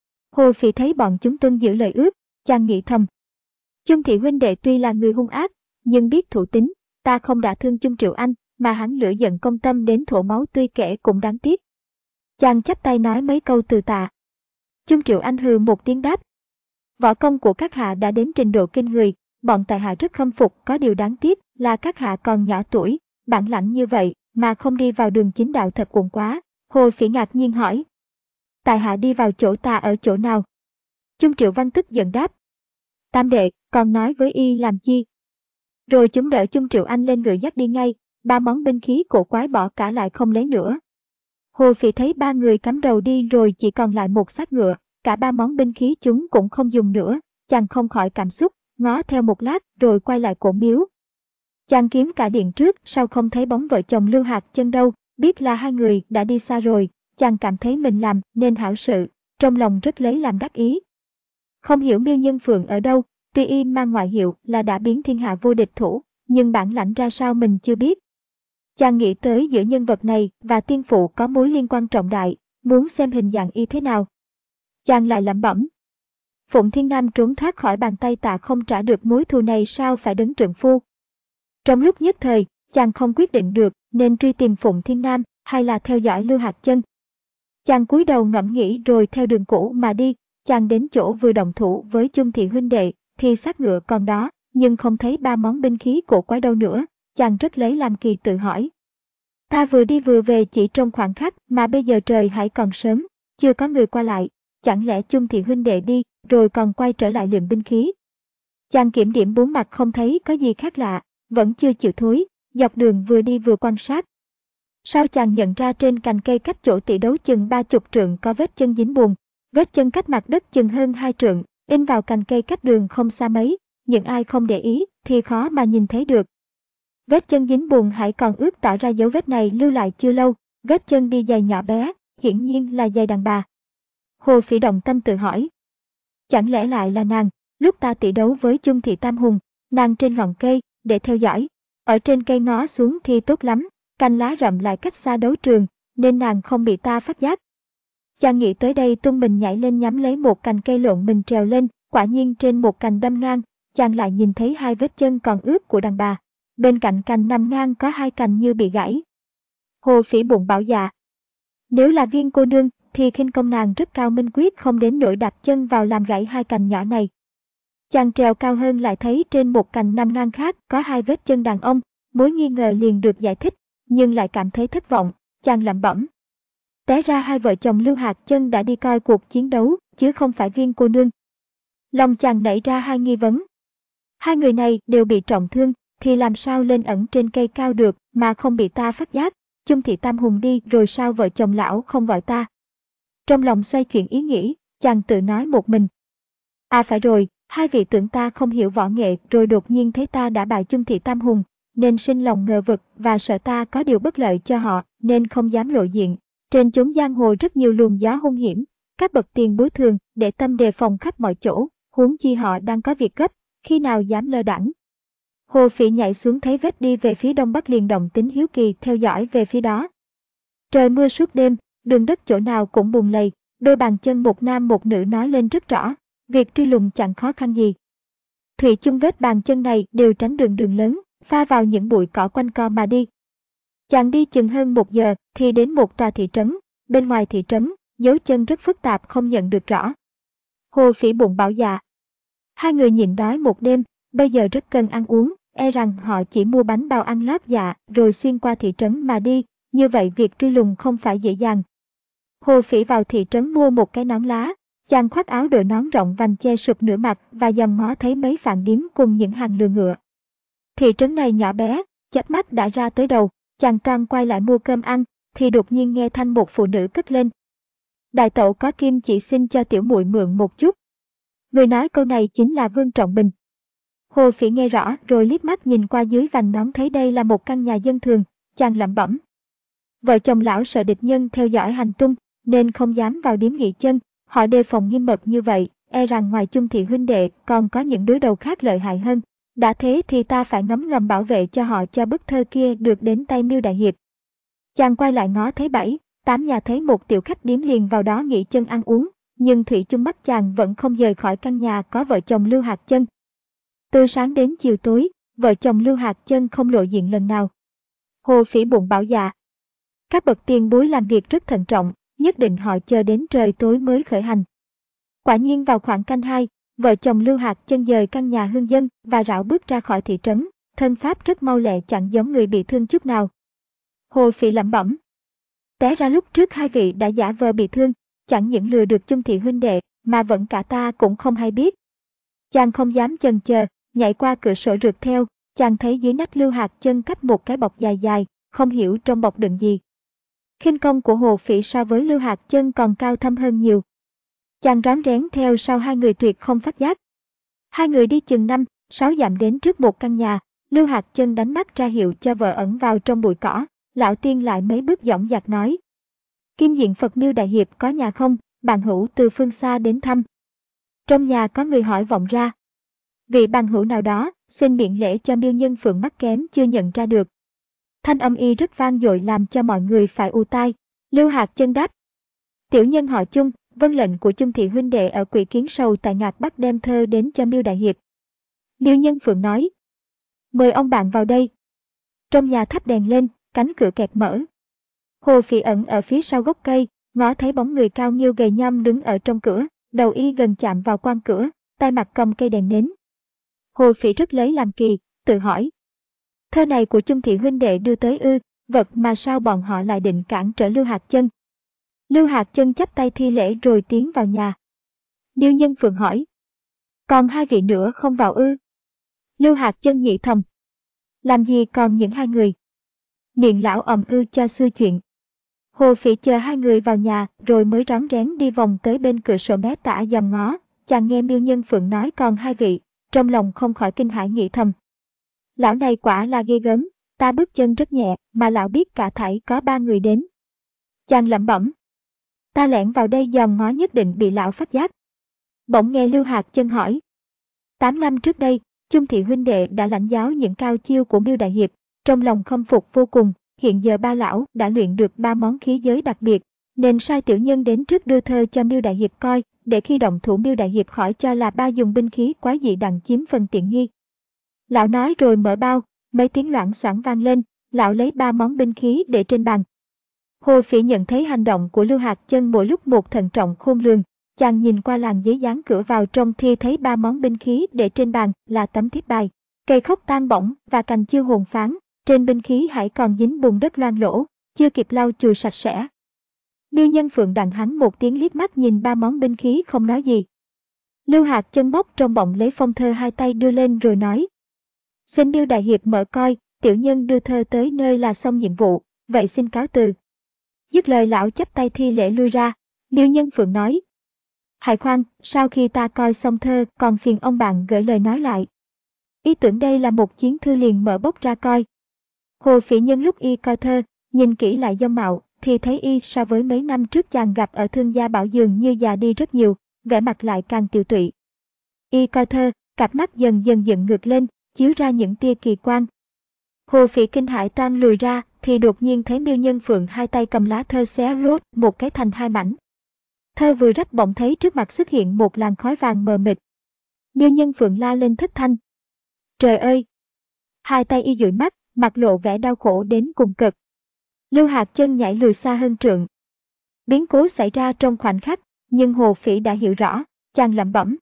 Hồ Phỉ thấy bọn chúng tuân giữ lời ước, chàng nghĩ thầm. Chung thị huynh đệ tuy là người hung ác, nhưng biết thủ tín, ta không đã thương Chung Triệu Anh, mà hắn lửa giận công tâm đến thổ máu tươi kể cũng đáng tiếc. Chàng chắp tay nói mấy câu từ tạ. Chung Triệu Anh hừ một tiếng đáp. Võ công của các hạ đã đến trình độ kinh người, bọn tại hạ rất khâm phục, có điều đáng tiếc là các hạ còn nhỏ tuổi, bản lãnh như vậy mà không đi vào đường chính đạo thật uổng quá. Hồ Phỉ ngạc nhiên hỏi. Tại hạ đi vào chỗ ta ở chỗ nào? Chung Triệu Văn tức giận đáp. Tam đệ, còn nói với y làm chi? Rồi chúng đỡ Chung Triệu Anh lên ngựa dắt đi ngay, ba món binh khí cổ quái bỏ cả lại không lấy nữa. Hồ Phỉ thấy ba người cắm đầu đi rồi chỉ còn lại một xác ngựa, cả ba món binh khí chúng cũng không dùng nữa, chàng không khỏi cảm xúc, ngó theo một lát rồi quay lại cổ miếu. Chàng kiếm cả điện trước sau không thấy bóng vợ chồng Lưu Hạc Chân đâu, biết là hai người đã đi xa rồi, chàng cảm thấy mình làm nên hảo sự, trong lòng rất lấy làm đắc ý. Không hiểu Miêu Nhân Phượng ở đâu, tuy y mang ngoại hiệu là đã biến thiên hạ vô địch thủ, nhưng bản lãnh ra sao mình chưa biết. Chàng nghĩ tới giữa nhân vật này và tiên phụ có mối liên quan trọng đại, muốn xem hình dạng y thế nào. Chàng lại lẩm bẩm. Phụng Thiên Nam trốn thoát khỏi bàn tay tạ không trả được mối thù này sao phải đấng trượng phu. Trong lúc nhất thời, chàng không quyết định được nên truy tìm Phụng Thiên Nam hay là theo dõi Lưu Hạc Chân. Chàng cúi đầu ngẫm nghĩ rồi theo đường cũ mà đi, chàng đến chỗ vừa động thủ với Chung thị huynh đệ thì xác ngựa còn đó, nhưng không thấy ba món binh khí cổ quái đâu nữa, chàng rất lấy làm kỳ tự hỏi. Ta vừa đi vừa về chỉ trong khoảng khắc mà bây giờ trời hãy còn sớm, chưa có người qua lại, chẳng lẽ Chung thị huynh đệ đi rồi còn quay trở lại lượm binh khí. Chàng kiểm điểm bốn mặt không thấy có gì khác lạ, vẫn chưa chịu thối, dọc đường vừa đi vừa quan sát. Sau chàng nhận ra trên cành cây cách chỗ tỷ đấu chừng ba chục trượng có vết chân dính bùn, vết chân cách mặt đất chừng hơn hai trượng, in vào cành cây cách đường không xa mấy, những ai không để ý thì khó mà nhìn thấy được. Vết chân dính bùn hãy còn ước tỏ ra dấu vết này lưu lại chưa lâu, vết chân đi giày nhỏ bé, hiển nhiên là giày đàn bà. Hồ Phỉ động tâm tự hỏi. Chẳng lẽ lại là nàng, lúc ta tỷ đấu với Chung thị Tam Hùng, nàng trên ngọn cây, để theo dõi. Ở trên cây ngó xuống thì tốt lắm, cành lá rậm lại cách xa đấu trường, nên nàng không bị ta phát giác. Chàng nghĩ tới đây tung mình nhảy lên nhắm lấy một cành cây lộn mình trèo lên, quả nhiên trên một cành đâm ngang, chàng lại nhìn thấy hai vết chân còn ướt của đàn bà. Bên cạnh cành nằm ngang có hai cành như bị gãy. Hồ Phỉ bụng bảo dạ. Nếu là Viên cô nương, thì khinh công nàng rất cao minh quyết không đến nỗi đạp chân vào làm gãy hai cành nhỏ này. Chàng trèo cao hơn lại thấy trên một cành nằm ngang khác có hai vết chân đàn ông, mối nghi ngờ liền được giải thích, nhưng lại cảm thấy thất vọng, chàng lẩm bẩm. Té ra hai vợ chồng Lưu Hạc Chân đã đi coi cuộc chiến đấu, chứ không phải Viên cô nương. Lòng chàng nảy ra hai nghi vấn. Hai người này đều bị trọng thương, thì làm sao lên ẩn trên cây cao được mà không bị ta phát giác, Chung thị Tam Hùng đi rồi sao vợ chồng lão không gọi ta. Trong lòng xoay chuyển ý nghĩ, chàng tự nói một mình. À phải rồi, hai vị tưởng ta không hiểu võ nghệ rồi đột nhiên thấy ta đã bại Chung thị Tam Hùng, nên sinh lòng ngờ vực và sợ ta có điều bất lợi cho họ nên không dám lộ diện. Trên chốn giang hồ rất nhiều luồng gió hung hiểm, các bậc tiền bối thường để tâm đề phòng khắp mọi chỗ, huống chi họ đang có việc gấp, khi nào dám lơ đãng. Hồ Phỉ nhảy xuống thấy vết đi về phía đông bắc liền động tính hiếu kỳ theo dõi về phía đó. Trời mưa suốt đêm, đường đất chỗ nào cũng bùn lầy, đôi bàn chân một nam một nữ nói lên rất rõ, việc truy lùng chẳng khó khăn gì. Thủy chung vết bàn chân này đều tránh đường đường lớn, pha vào những bụi cỏ quanh co mà đi. Chàng đi chừng hơn một giờ thì đến một tòa thị trấn, bên ngoài thị trấn, dấu chân rất phức tạp không nhận được rõ. Hồ Phỉ bụng bảo dạ. Hai người nhịn đói một đêm, bây giờ rất cần ăn uống, e rằng họ chỉ mua bánh bao ăn lót dạ rồi xuyên qua thị trấn mà đi, như vậy việc truy lùng không phải dễ dàng. Hồ Phỉ vào thị trấn mua một cái nón lá, chàng khoác áo đội nón rộng vành che sụp nửa mặt và dòm ngó thấy mấy phạn điếm cùng những hàng lừa ngựa. Thị trấn này nhỏ bé, chớp mắt đã ra tới đầu, chàng toan quay lại mua cơm ăn, thì đột nhiên nghe thanh một phụ nữ cất lên. Đại tẩu có kim chỉ xin cho tiểu muội mượn một chút. Người nói câu này chính là Vương Trọng Bình. Hồ Phỉ nghe rõ rồi liếc mắt nhìn qua dưới vành nón thấy đây là một căn nhà dân thường, chàng lẩm bẩm. Vợ chồng lão sợ địch nhân theo dõi hành tung, nên không dám vào điếm nghỉ chân, họ đề phòng nghiêm mật như vậy, e rằng ngoài Chung thị huynh đệ còn có những đối đầu khác lợi hại hơn. Đã thế thì ta phải ngấm ngầm bảo vệ cho họ cho bức thơ kia được đến tay Miêu đại hiệp. Chàng quay lại ngó thấy bảy, tám nhà thấy một tiểu khách điếm liền vào đó nghỉ chân ăn uống, nhưng thủy chung mắt chàng vẫn không rời khỏi căn nhà có vợ chồng Lưu Hạt Chân. Từ sáng đến chiều tối, vợ chồng Lưu Hạt Chân không lộ diện lần nào. Hồ Phỉ bụng bảo dạ. Các bậc tiền bối làm việc rất thận trọng, nhất định họ chờ đến trời tối mới khởi hành. Quả nhiên vào khoảng canh hai, vợ chồng Lưu Hạt Chân dời căn nhà hương dân và rảo bước ra khỏi thị trấn, thân pháp rất mau lẹ chẳng giống người bị thương chút nào. Hồ Phỉ lẩm bẩm. Té ra lúc trước hai vị đã giả vờ bị thương, chẳng những lừa được Chung thị huynh đệ, mà vẫn cả ta cũng không hay biết. Chàng không dám chần chờ, nhảy qua cửa sổ rượt theo, chàng thấy dưới nách Lưu Hạt Chân cắp một cái bọc dài dài, không hiểu trong bọc đựng gì. Khinh công của Hồ Phỉ so với Lưu Hạt Chân còn cao thâm hơn nhiều. Chàng rón rén theo sau hai người tuyệt không phát giác. Hai người đi chừng năm, sáu dặm đến trước một căn nhà, Lưu Hạt Chân đánh mắt ra hiệu cho vợ ẩn vào trong bụi cỏ, lão tiên lại mấy bước dõng dạc nói. Kim Diện Phật Miêu đại hiệp có nhà không, bạn hữu từ phương xa đến thăm. Trong nhà có người hỏi vọng ra. Vị bằng hữu nào đó, xin miễn lễ cho Miêu Nhân Phượng mắt kém chưa nhận ra được. Thanh âm y rất vang dội làm cho mọi người phải u tai. Lưu Hạt Chân đáp. Tiểu nhân họ Chung, vâng lệnh của Chung thị huynh đệ ở Quỷ Kiến Sầu tại Ngạc Bắc đem thơ đến cho Miêu đại hiệp. Miêu Nhân Phượng nói. Mời ông bạn vào đây. Trong nhà thắp đèn lên, cánh cửa kẹt mở. Hồ Phỉ ẩn ở phía sau gốc cây, ngó thấy bóng người cao nghiêu gầy nhom đứng ở trong cửa, đầu y gần chạm vào quan cửa, tay mặt cầm cây đèn nến. Hồ Phỉ rất lấy làm kỳ, tự hỏi. Thơ này của Chung thị huynh đệ đưa tới ư, vật mà sao bọn họ lại định cản trở Lưu Hạt Chân. Lưu Hạt Chân chắp tay thi lễ rồi tiến vào nhà. Miêu Nhân Phượng hỏi. Còn hai vị nữa không vào ư? Lưu Hạt Chân nghĩ thầm. Làm gì còn những hai người? Miệng lão ầm ư cho xưa chuyện. Hồ Phỉ chờ hai người vào nhà rồi mới rón rén đi vòng tới bên cửa sổ mé tả dòm ngó. Chàng nghe Miêu Nhân Phượng nói còn hai vị, trong lòng không khỏi kinh hãi nghĩ thầm. Lão này quả là ghê gớm, ta bước chân rất nhẹ mà lão biết cả thảy có ba người đến. Chàng lẩm bẩm. Ta lẻn vào đây dòm ngó nhất định bị lão phát giác. Bỗng nghe Lưu Hạt Chân hỏi. Tám năm trước đây, Chung thị huynh đệ đã lãnh giáo những cao chiêu của Miêu đại hiệp, trong lòng khâm phục vô cùng, hiện giờ ba lão đã luyện được ba món khí giới đặc biệt, nên sai tiểu nhân đến trước đưa thơ cho Miêu đại hiệp coi, để khi động thủ Miêu đại hiệp khỏi cho là ba dùng binh khí quái dị đặng chiếm phần tiện nghi. Lão nói rồi mở bao, mấy tiếng loảng xoảng vang lên, lão lấy ba món binh khí để trên bàn. Hồ Phỉ nhận thấy hành động của Lưu Hạt Chân mỗi lúc một thận trọng khôn lường, chàng nhìn qua làn giấy dán cửa vào trong thì thấy ba món binh khí để trên bàn là tấm thiếp bài, cây khốc tan bỏng và cành chưa hồn phán, trên binh khí hãy còn dính bùn đất loang lỗ, chưa kịp lau chùi sạch sẽ. Miêu Nhân Phượng đặng hắn một tiếng liếc mắt nhìn ba món binh khí không nói gì. Lưu Hạt Chân bốc trong bọng lấy phong thơ hai tay đưa lên rồi nói. Xin Miêu đại hiệp mở coi, tiểu nhân đưa thơ tới nơi là xong nhiệm vụ, vậy xin cáo từ. Dứt lời lão chắp tay thi lễ lui ra. Miêu Nhân Phượng nói. Hãy khoan, sau khi ta coi xong thơ còn phiền ông bạn gửi lời nói lại. Y tưởng đây là một chiến thư liền mở bốc ra coi. Hồ Phỉ nhân lúc y coi thơ, nhìn kỹ lại dung mạo, thì thấy y so với mấy năm trước chàng gặp ở Thương Gia Bảo dường như già đi rất nhiều, vẻ mặt lại càng tiều tụy. Y coi thơ, cặp mắt dần dần dựng ngược lên, chiếu ra những tia kỳ quan. Hồ Phỉ kinh hãi toan lùi ra, thì đột nhiên thấy Miêu Nhân Phượng hai tay cầm lá thơ xé rốt một cái thành hai mảnh. Thơ vừa rách bỗng thấy trước mặt xuất hiện một làn khói vàng mờ mịt. Miêu Nhân Phượng la lên thất thanh. Trời ơi! Hai tay y dụi mắt, mặt lộ vẻ đau khổ đến cùng cực. Lưu Hạt Chân nhảy lùi xa hơn trượng. Biến cố xảy ra trong khoảnh khắc, nhưng Hồ Phỉ đã hiểu rõ, chàng lẩm bẩm.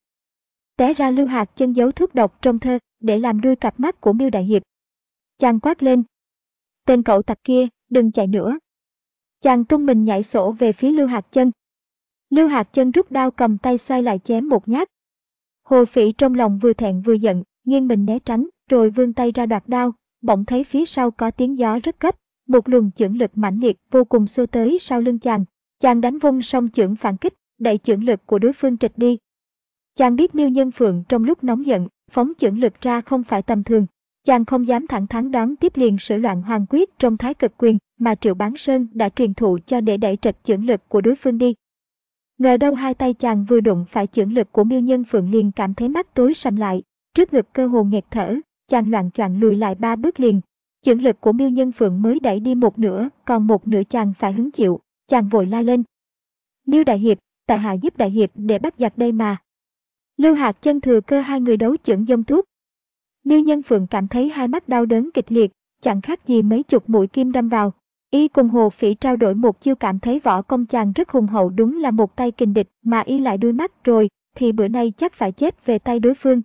Té ra Lưu Hạt Chân giấu thuốc độc trong thơ để làm đuôi cặp mắt của Miêu đại hiệp. Chàng quát lên. Tên cậu tặc kia, đừng chạy nữa. Chàng tung mình nhảy sổ về phía Lưu Hạt Chân. Lưu Hạt Chân rút đao cầm tay xoay lại chém một nhát. Hồ Phỉ trong lòng vừa thẹn vừa giận, nghiêng mình né tránh, rồi vươn tay ra đoạt đao, bỗng thấy phía sau có tiếng gió rất gấp, một luồng chưởng lực mãnh liệt vô cùng xô tới sau lưng chàng. Chàng đánh vung song chưởng phản kích, đẩy chưởng lực của đối phương trịch đi. Chàng biết Miêu Nhân Phượng trong lúc nóng giận, phóng chưởng lực ra không phải tầm thường. Chàng không dám thẳng thắn đón tiếp liền sử loạn hoàng quyết trong thái cực quyền mà Triệu Bán Sơn đã truyền thụ cho để đẩy trịch chưởng lực của đối phương đi. Ngờ đâu hai tay chàng vừa đụng phải chưởng lực của Miêu Nhân Phượng liền cảm thấy mắt tối sầm lại, trước ngực cơ hồ nghẹt thở, chàng loạng choạng lùi lại ba bước liền. Chưởng lực của Miêu Nhân Phượng mới đẩy đi một nửa, còn một nửa chàng phải hứng chịu, chàng vội la lên. Miêu đại hiệp, tại hạ giúp đại hiệp để bắt giặc đây mà. Lưu Hạc Chân thừa cơ hai người đấu chưởng dông thuốc. Miêu Nhân Phượng cảm thấy hai mắt đau đớn kịch liệt, chẳng khác gì mấy chục mũi kim đâm vào. Y cùng Hồ Phỉ trao đổi một chiêu, cảm thấy võ công chàng rất hùng hậu, đúng là một tay kình địch, mà y lại đuôi mắt rồi, thì bữa nay chắc phải chết về tay đối phương.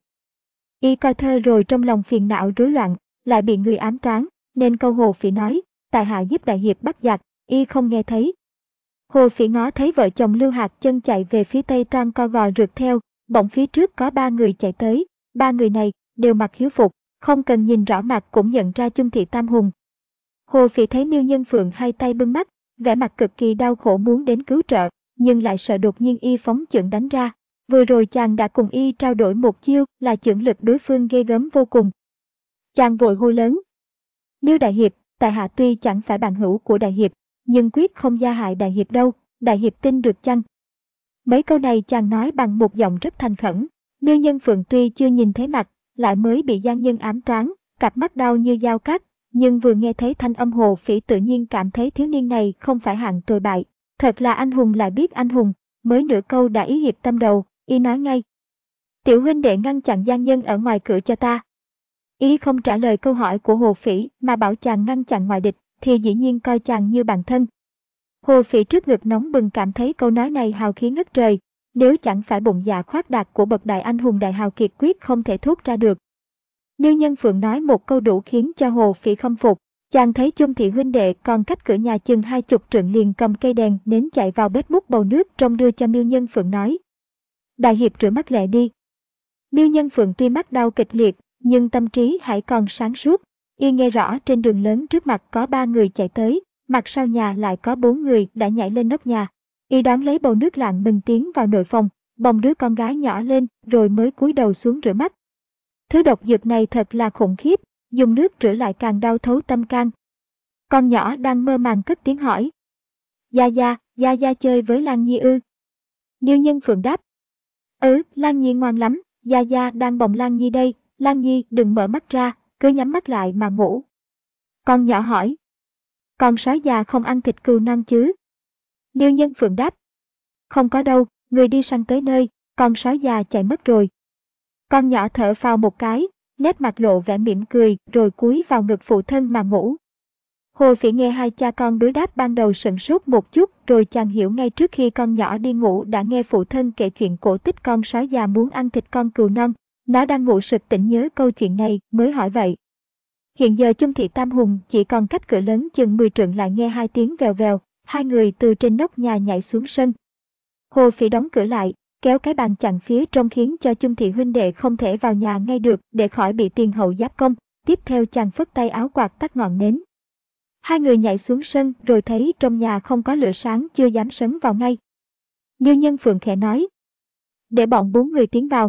Y coi thơ rồi trong lòng phiền não rối loạn, lại bị người ám toán, nên câu Hồ Phỉ nói, tại hạ giúp đại hiệp bắt giặc, y không nghe thấy. Hồ Phỉ ngó thấy vợ chồng Lưu Hạc Chân chạy về phía tây toan co gò rượt theo, bỗng phía trước có ba người chạy tới, ba người này đều mặc hiếu phục, không cần nhìn rõ mặt cũng nhận ra Chung Thị Tam Hùng. Hồ Phỉ thấy Miêu Nhân Phượng hai tay bưng mắt, vẻ mặt cực kỳ đau khổ muốn đến cứu trợ, nhưng lại sợ đột nhiên y phóng chưởng đánh ra. Vừa rồi chàng đã cùng y trao đổi một chiêu, là chưởng lực đối phương ghê gớm vô cùng. Chàng vội hô lớn. Miêu đại hiệp, tại hạ tuy chẳng phải bạn hữu của đại hiệp, nhưng quyết không gia hại đại hiệp đâu, đại hiệp tin được chăng? Mấy câu này chàng nói bằng một giọng rất thành khẩn. Miêu Nhân Phượng tuy chưa nhìn thấy mặt, lại mới bị gian nhân ám toán, cặp mắt đau như dao cắt, nhưng vừa nghe thấy thanh âm Hồ Phỉ tự nhiên cảm thấy thiếu niên này không phải hạng tồi bại, thật là anh hùng lại biết anh hùng, mới nửa câu đã ý hiệp tâm đầu, y nói ngay. Tiểu huynh đệ ngăn chặn gian nhân ở ngoài cửa cho ta. Y không trả lời câu hỏi của Hồ Phỉ mà bảo chàng ngăn chặn ngoại địch, thì dĩ nhiên coi chàng như bạn thân. Hồ Phỉ trước ngực nóng bừng cảm thấy câu nói này hào khí ngất trời, nếu chẳng phải bụng dạ khoác đạt của bậc đại anh hùng đại hào kiệt quyết không thể thốt ra được. Miêu Nhân Phượng nói một câu đủ khiến cho Hồ Phỉ khâm phục, chàng thấy Chung thị huynh đệ còn cách cửa nhà chừng hai chục trượng liền cầm cây đèn nến chạy vào bếp múc bầu nước trong đưa cho Miêu Nhân Phượng nói. Đại hiệp rửa mắt lẹ đi. Miêu Nhân Phượng tuy mắt đau kịch liệt, nhưng tâm trí hãy còn sáng suốt, y nghe rõ trên đường lớn trước mặt có ba người chạy tới, mặt sau nhà lại có bốn người đã nhảy lên nóc nhà. Y đón lấy bầu nước lặng mình tiến vào nội phòng, bồng đứa con gái nhỏ lên rồi mới cúi đầu xuống rửa mắt. Thứ độc dược này thật là khủng khiếp, dùng nước rửa lại càng đau thấu tâm can. Con nhỏ đang mơ màng cất tiếng hỏi. Gia Gia, Gia Gia chơi với Lan Nhi ư? Miêu Nhân Phượng đáp. Ừ, Lan Nhi ngoan lắm, Gia Gia đang bồng Lan Nhi đây, Lan Nhi đừng mở mắt ra, cứ nhắm mắt lại mà ngủ. Con nhỏ hỏi. Con sói già không ăn thịt cừu non chứ? Miêu Nhân Phượng đáp. Không có đâu, người đi săn tới nơi, con sói già chạy mất rồi. Con nhỏ thở phào một cái, nét mặt lộ vẻ mỉm cười rồi cúi vào ngực phụ thân mà ngủ. Hồ Phỉ nghe hai cha con đối đáp ban đầu sửng sốt một chút, rồi chàng hiểu ngay trước khi con nhỏ đi ngủ đã nghe phụ thân kể chuyện cổ tích con sói già muốn ăn thịt con cừu non. Nó đang ngủ sực tỉnh nhớ câu chuyện này mới hỏi vậy. Hiện giờ Chung thị Tam Hùng chỉ còn cách cửa lớn chừng mười trượng lại nghe hai tiếng vèo vèo, hai người từ trên nóc nhà nhảy xuống sân. Hồ Phỉ đóng cửa lại, kéo cái bàn chặn phía trong khiến cho Chung thị huynh đệ không thể vào nhà ngay được để khỏi bị tiền hậu giáp công. Tiếp theo chàng phất tay áo quạt tắt ngọn nến. Hai người nhảy xuống sân rồi thấy trong nhà không có lửa sáng chưa dám sấn vào ngay. Miêu Nhân Phượng khẽ nói. Để bọn bốn người tiến vào.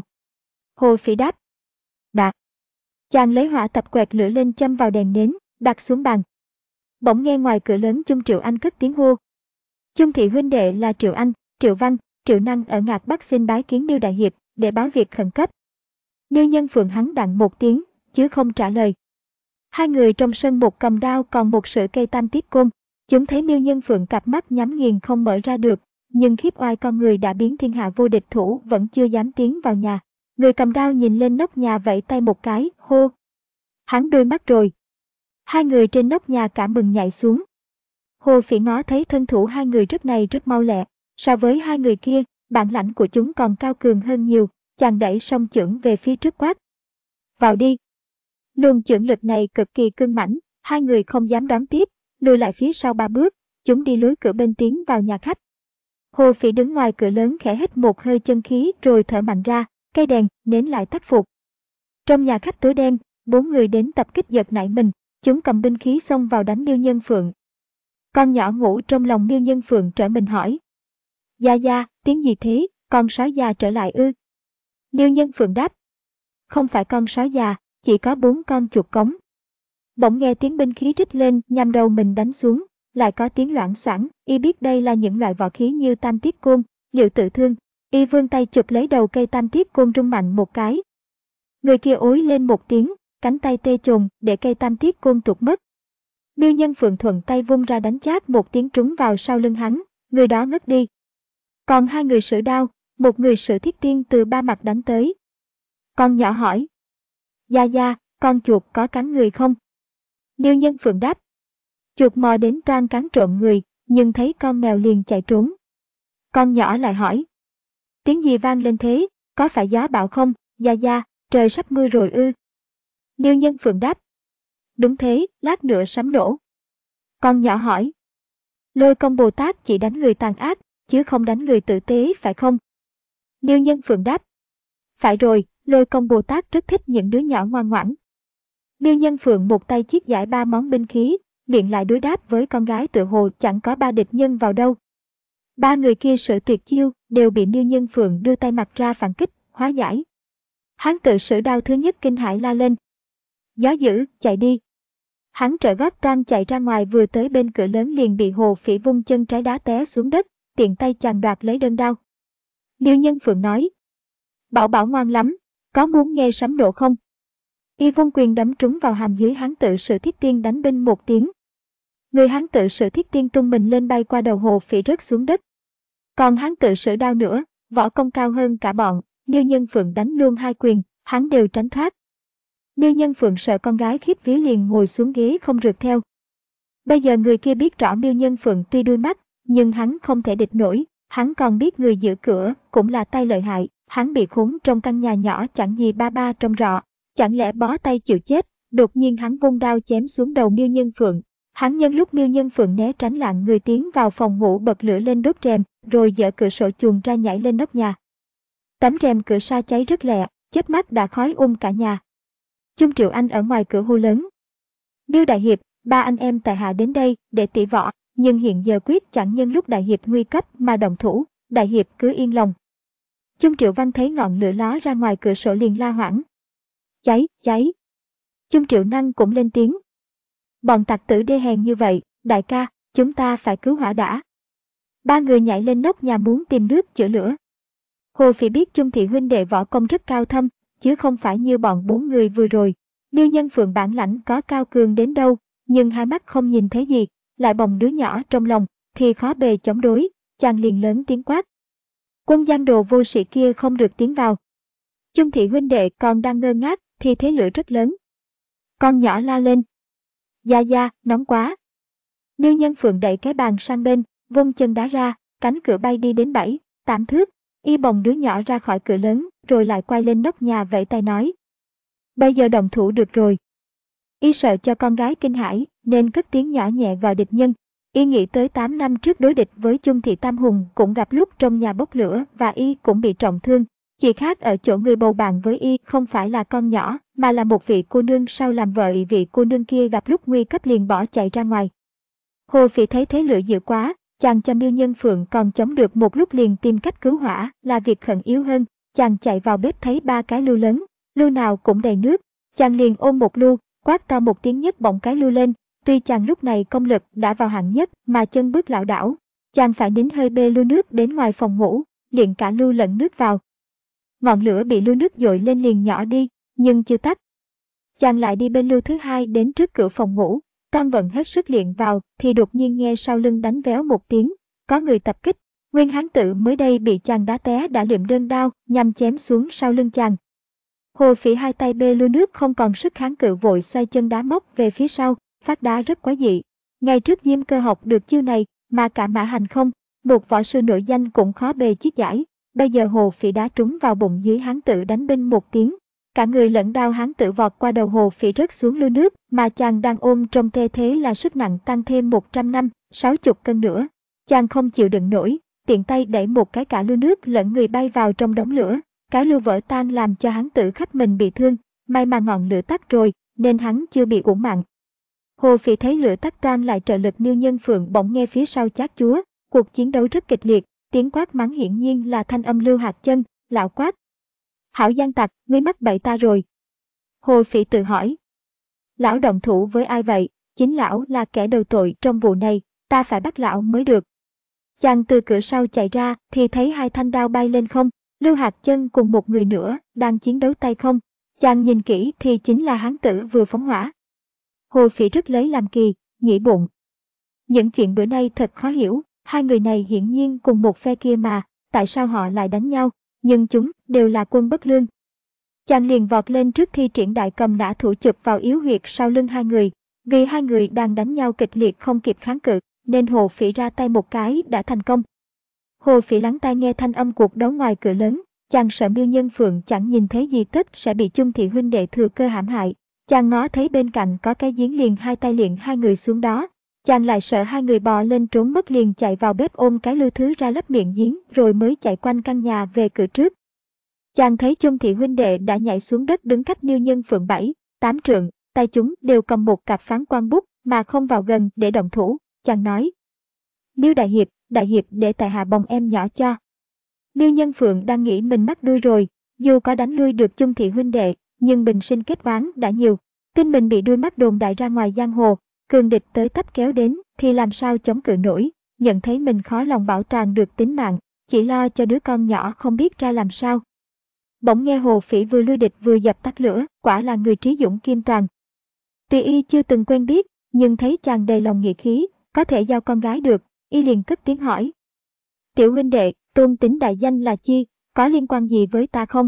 Hồ Phỉ đáp. Đã. Chàng lấy hỏa tập quẹt lửa lên châm vào đèn nến, đặt xuống bàn. Bỗng nghe ngoài cửa lớn Chung Triệu Anh cất tiếng hô. Chung thị huynh đệ là Triệu Anh, Triệu Văn, Triệu Năng ở Ngạc Bắc xin bái kiến Miêu đại hiệp để báo việc khẩn cấp. Miêu Nhân Phượng hắn đặng một tiếng, chứ không trả lời. Hai người trong sân một cầm đao còn một sợi cây tam tiết côn. Chúng thấy Miêu Nhân Phượng cặp mắt nhắm nghiền không mở ra được, nhưng khiếp oai con người đã biến thiên hạ vô địch thủ vẫn chưa dám tiến vào nhà. Người cầm đao nhìn lên nóc nhà vẫy tay một cái, hô. Hắn đôi mắt rồi. Hai người trên nóc nhà cả mừng nhảy xuống. Hồ Phỉ ngó thấy thân thủ hai người rất này rất mau lẹ. So với hai người kia, bản lãnh của chúng còn cao cường hơn nhiều. Chàng đẩy song chưởng về phía trước quát. Vào đi. Luồng chưởng lực này cực kỳ cương mãnh, hai người không dám đón tiếp, lùi lại phía sau ba bước, chúng đi lối cửa bên tiến vào nhà khách. Hồ Phỉ đứng ngoài cửa lớn khẽ hít một hơi chân khí rồi thở mạnh ra, cây đèn nến lại tắt phục. Trong nhà khách tối đen, bốn người đến tập kích giật nảy mình, chúng cầm binh khí xông vào đánh Miêu Nhân Phượng. Con nhỏ ngủ trong lòng Miêu Nhân Phượng trở mình hỏi. Gia Gia, tiếng gì thế, con sói già trở lại ư? Miêu Nhân Phượng đáp. Không phải con sói già, chỉ có bốn con chuột cống. Bỗng nghe tiếng binh khí rít lên nhằm đầu mình đánh xuống, lại có tiếng loảng xoảng, y biết đây là những loại võ khí như tam tiết côn, liệu tự thương, y vươn tay chụp lấy đầu cây tam tiết côn rung mạnh một cái. Người kia ối lên một tiếng, cánh tay tê chồn để cây tam tiết côn tuột mất. Miêu Nhân Phượng thuận tay vung ra đánh chát một tiếng trúng vào sau lưng hắn, người đó ngất đi. Còn hai người sử đao, một người sử thiết tiên từ ba mặt đánh tới. Con nhỏ hỏi, Gia Gia, con chuột có cắn người không? Miêu Nhân Phượng đáp, chuột mò đến toan cắn trộm người, nhưng thấy con mèo liền chạy trốn. Con nhỏ lại hỏi, tiếng gì vang lên thế, có phải gió bão không, Gia Gia, trời sắp mưa rồi ư? Miêu Nhân Phượng đáp, đúng thế, lát nữa sấm nổ. Con nhỏ hỏi, Lôi Công Bồ Tát chỉ đánh người tàn ác, chứ không đánh người tử tế phải không? Miêu Nhân Phượng đáp, phải rồi, Lôi Công Bồ Tát rất thích những đứa nhỏ ngoan ngoãn. Miêu Nhân Phượng một tay chiết giải ba món binh khí, miệng lại đối đáp với con gái tự hồ chẳng có ba địch nhân vào đâu. Ba người kia sử tuyệt chiêu, đều bị Miêu Nhân Phượng đưa tay mặt ra phản kích, hóa giải. Hắn tự sử đao thứ nhất kinh hãi la lên, gió dữ, chạy đi. Hắn trợ gót toan chạy ra ngoài, vừa tới bên cửa lớn liền bị Hồ Phỉ vung chân trái đá té xuống đất, tiện tay chàng đoạt lấy đơn đao. Miêu Nhân Phượng nói, Bảo Bảo ngoan lắm, có muốn nghe sấm nổ không? Y vung quyền đấm trúng vào hàm dưới hắn tự sử thiết tiên đánh binh một tiếng. Người hắn tự sử thiết tiên tung mình lên bay qua đầu Hồ Phỉ rớt xuống đất. Còn hắn tự sử đao nữa, võ công cao hơn cả bọn, Miêu Nhân Phượng đánh luôn hai quyền, hắn đều tránh thoát. Miêu Nhân Phượng sợ con gái khiếp vía liền ngồi xuống ghế không rượt theo. Bây giờ người kia biết rõ Miêu Nhân Phượng tuy đuôi mắt, nhưng hắn không thể địch nổi, hắn còn biết người giữ cửa cũng là tay lợi hại, hắn bị khốn trong căn nhà nhỏ chẳng gì ba ba trong rọ, chẳng lẽ bó tay chịu chết. Đột nhiên hắn vung đao chém xuống đầu Miêu Nhân Phượng. Hắn nhân lúc Miêu Nhân Phượng né tránh lạng người tiến vào phòng ngủ bật lửa lên đốt rèm, rồi dỡ cửa sổ chuồn ra nhảy lên nóc nhà. Tấm rèm cửa sa cháy rất lẹ, chớp mắt đã khói um cả nhà. Chung Triệu Anh ở ngoài cửa hô lớn, Miêu Đại Hiệp, ba anh em tại hạ đến đây để tỉ võ, nhưng hiện giờ quyết chẳng nhân lúc Đại Hiệp nguy cấp mà động thủ, Đại Hiệp cứ yên lòng. Chung Triệu Văn thấy ngọn lửa ló ra ngoài cửa sổ liền la hoảng, cháy, cháy. Chung Triệu Năng cũng lên tiếng, bọn tặc tử đê hèn như vậy, đại ca, chúng ta phải cứu hỏa đã. Ba người nhảy lên nóc nhà muốn tìm nước chữa lửa. Hồ Phỉ biết Chung thị huynh đệ võ công rất cao thâm, chứ không phải như bọn bốn người vừa rồi. Miêu Nhân Phượng bản lãnh có cao cường đến đâu, nhưng hai mắt không nhìn thấy gì, lại bồng đứa nhỏ trong lòng, thì khó bề chống đối, chàng liền lớn tiếng quát. Quân giang đồ vô sĩ kia không được tiến vào. Chung thị huynh đệ còn đang ngơ ngác, thì thấy lửa rất lớn. Con nhỏ la lên, Gia Gia, nóng quá. Miêu Nhân Phượng đẩy cái bàn sang bên, vung chân đá ra, cánh cửa bay đi đến bảy, tám thước. Y bồng đứa nhỏ ra khỏi cửa lớn, rồi lại quay lên nóc nhà vẫy tay nói, bây giờ động thủ được rồi. Y sợ cho con gái kinh hãi, nên cất tiếng nhỏ nhẹ gọi địch nhân. Y nghĩ tới tám năm trước đối địch với Chung thị Tam Hùng cũng gặp lúc trong nhà bốc lửa và Y cũng bị trọng thương. Chỉ khác ở chỗ người bầu bạn với Y không phải là con nhỏ, mà là một vị cô nương sau làm vợ vị cô nương kia gặp lúc nguy cấp liền bỏ chạy ra ngoài. Hồ Phỉ thấy thế lửa dữ quá, chàng cho Miêu Nhân Phượng còn chống được một lúc liền tìm cách cứu hỏa là việc khẩn yếu hơn. Chàng chạy vào bếp thấy ba cái lu lớn, lu nào cũng đầy nước, chàng liền ôm một lu, quát to một tiếng nhấc bổng cái lu lên. Tuy chàng lúc này công lực đã vào hạng nhất mà chân bước lảo đảo, chàng phải nín hơi bê lu nước đến ngoài phòng ngủ, liền cả lu lẫn nước vào. Ngọn lửa bị lu nước dội lên liền nhỏ đi, nhưng chưa tắt. Chàng lại đi bên lu thứ hai đến trước cửa phòng ngủ, toan vận hết sức liền vào thì đột nhiên nghe sau lưng đánh véo một tiếng, có người tập kích. Nguyên Hán Tự mới đây bị chàng đá té đã liệm đơn đao nhằm chém xuống sau lưng chàng. Hồ Phỉ hai tay bê lu nước không còn sức kháng cự, vội xoay chân đá móc về phía sau, phát đá rất quái dị. Ngày trước Diêm Cơ học được chiêu này, mà cả Mã Hành Không, một võ sư nổi danh cũng khó bề chiết giải. Bây giờ Hồ Phỉ đá trúng vào bụng dưới Hán Tự đánh binh một tiếng. Cả người lẫn đao Hán Tự vọt qua đầu Hồ Phỉ rớt xuống lu nước mà chàng đang ôm trong tê thế là sức nặng tăng thêm một trăm năm, sáu chục cân nữa. Chàng không chịu đựng nổi, tiện tay đẩy một cái cả lu nước lẫn người bay vào trong đống lửa. Cái lu vỡ tan làm cho Hán Tự khắp mình bị thương, may mà ngọn lửa tắt rồi nên hắn chưa bị uổng mạng. Hồ Phỉ thấy lửa tắt toan lại trợ lực Miêu Nhân Phượng bỗng nghe phía sau chát chúa, cuộc chiến đấu rất kịch liệt, tiếng quát mắng hiển nhiên là thanh âm Lưu Hạt Chân. Lão quát, hảo gian tặc, ngươi mắc bẫy ta rồi. Hồ Phỉ tự hỏi, lão động thủ với ai vậy? Chính lão là kẻ đầu tội trong vụ này, ta phải bắt lão mới được. Chàng từ cửa sau chạy ra thì thấy hai thanh đao bay lên không, Lưu Hạt Chân cùng một người nữa đang chiến đấu tay không. Chàng nhìn kỹ thì chính là hán tử vừa phóng hỏa. Hồ Phỉ rất lấy làm kỳ, nghĩ bụng. Những chuyện bữa nay thật khó hiểu, hai người này hiển nhiên cùng một phe kia mà, tại sao họ lại đánh nhau, nhưng chúng đều là quân bất lương. Chàng liền vọt lên trước thi triển đại cầm nã thủ chụp vào yếu huyệt sau lưng hai người, vì hai người đang đánh nhau kịch liệt không kịp kháng cự, nên Hồ Phỉ ra tay một cái đã thành công. Hồ Phỉ lắng tai nghe thanh âm cuộc đấu ngoài cửa lớn, chàng sợ Miêu Nhân Phượng chẳng nhìn thấy gì tất sẽ bị Chung Thị huynh đệ thừa cơ hãm hại. Chàng ngó thấy bên cạnh có cái giếng liền hai tay liền hai người xuống đó. Chàng lại sợ hai người bò lên trốn mất liền chạy vào bếp ôm cái lưu thứ ra lấp miệng giếng rồi mới chạy quanh căn nhà về cửa trước. Chàng thấy Chung Thị huynh đệ đã nhảy xuống đất đứng cách Miêu Nhân Phượng bảy, tám trượng, tay chúng đều cầm một cặp phán quan bút mà không vào gần để động thủ. Chàng nói: Miêu đại hiệp, đại hiệp để tại hạ bồng em nhỏ cho. Miêu Nhân Phượng đang nghĩ mình mắc đuôi rồi, dù có đánh lui được Chung Thị huynh đệ, nhưng bình sinh kết oán đã nhiều, tin mình bị đuôi mắt đồn đại ra ngoài giang hồ, cường địch tới tấp kéo đến thì làm sao chống cự nổi, nhận thấy mình khó lòng bảo toàn được tính mạng, chỉ lo cho đứa con nhỏ không biết ra làm sao. Bỗng nghe Hồ Phỉ vừa lui địch vừa dập tắt lửa, quả là người trí dũng kim toàn. Tuy y chưa từng quen biết, nhưng thấy chàng đầy lòng nghĩa khí, có thể giao con gái được, y liền cất tiếng hỏi: Tiểu huynh đệ, tôn tính đại danh là chi, có liên quan gì với ta không?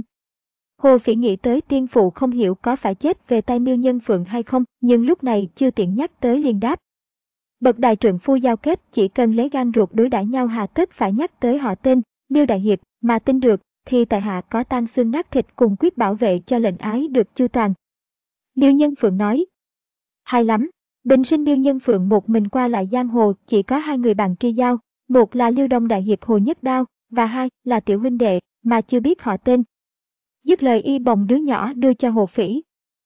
Hồ Phỉ nghĩ tới tiên phụ không hiểu có phải chết về tay Miêu Nhân Phượng hay không, nhưng lúc này chưa tiện nhắc tới liền đáp: Bậc đại trượng phu giao kết chỉ cần lấy gan ruột đối đãi nhau hà tất phải nhắc tới họ tên, Miêu đại hiệp mà tin được thì tại hạ có tan xương nát thịt cùng quyết bảo vệ cho lệnh ái được chu toàn. Miêu Nhân Phượng nói: Hay lắm, bình sinh Miêu Nhân Phượng một mình qua lại giang hồ chỉ có hai người bạn tri giao, một là Liêu Đông đại hiệp Hồ Nhất Đao, và hai là tiểu huynh đệ mà chưa biết họ tên. Dứt lời y bồng đứa nhỏ đưa cho Hồ Phỉ.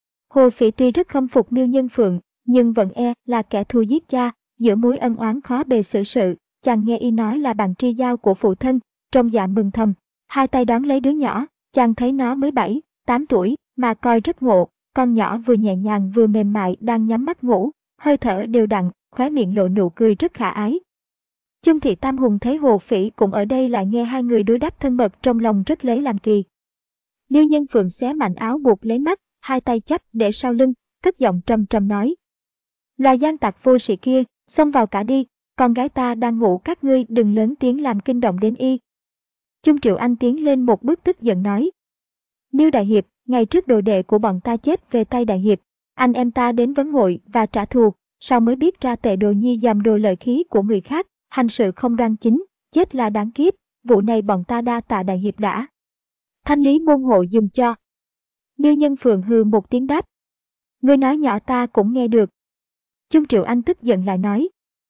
Hồ Phỉ tuy rất khâm phục Miêu Nhân Phượng, nhưng vẫn e là kẻ thù giết cha, giữa mối ân oán khó bề xử sự. Chàng nghe y nói là bạn tri giao của phụ thân, trong dạ mừng thầm, hai tay đón lấy đứa nhỏ. Chàng thấy nó mới bảy, tám tuổi mà coi rất ngộ, con nhỏ vừa nhẹ nhàng vừa mềm mại đang nhắm mắt ngủ, hơi thở đều đặn, khóe miệng lộ nụ cười rất khả ái. Chung Thị Tam Hùng thấy Hồ Phỉ cũng ở đây lại nghe hai người đối đáp thân mật, trong lòng rất lấy làm kỳ. Miêu Nhân Phượng xé mảnh áo buộc lấy mắt, hai tay chắp để sau lưng, cất giọng trầm trầm nói: Loài gian tặc vô sĩ kia, xông vào cả đi, con gái ta đang ngủ, các ngươi đừng lớn tiếng làm kinh động đến y. Chung Triệu Anh tiến lên một bước tức giận nói: Miêu đại hiệp, ngày trước đồ đệ của bọn ta chết về tay đại hiệp, anh em ta đến vấn hội và trả thù, sao mới biết ra tệ đồ nhi dòm đồ lợi khí của người khác, hành sự không đoan chính, chết là đáng kiếp, vụ này bọn ta đa tạ đại hiệp đã thanh lý môn hộ dùng cho. Miêu Nhân Phượng hừ một tiếng đáp: Ngươi nói nhỏ ta cũng nghe được. Chung Triệu Anh tức giận lại nói: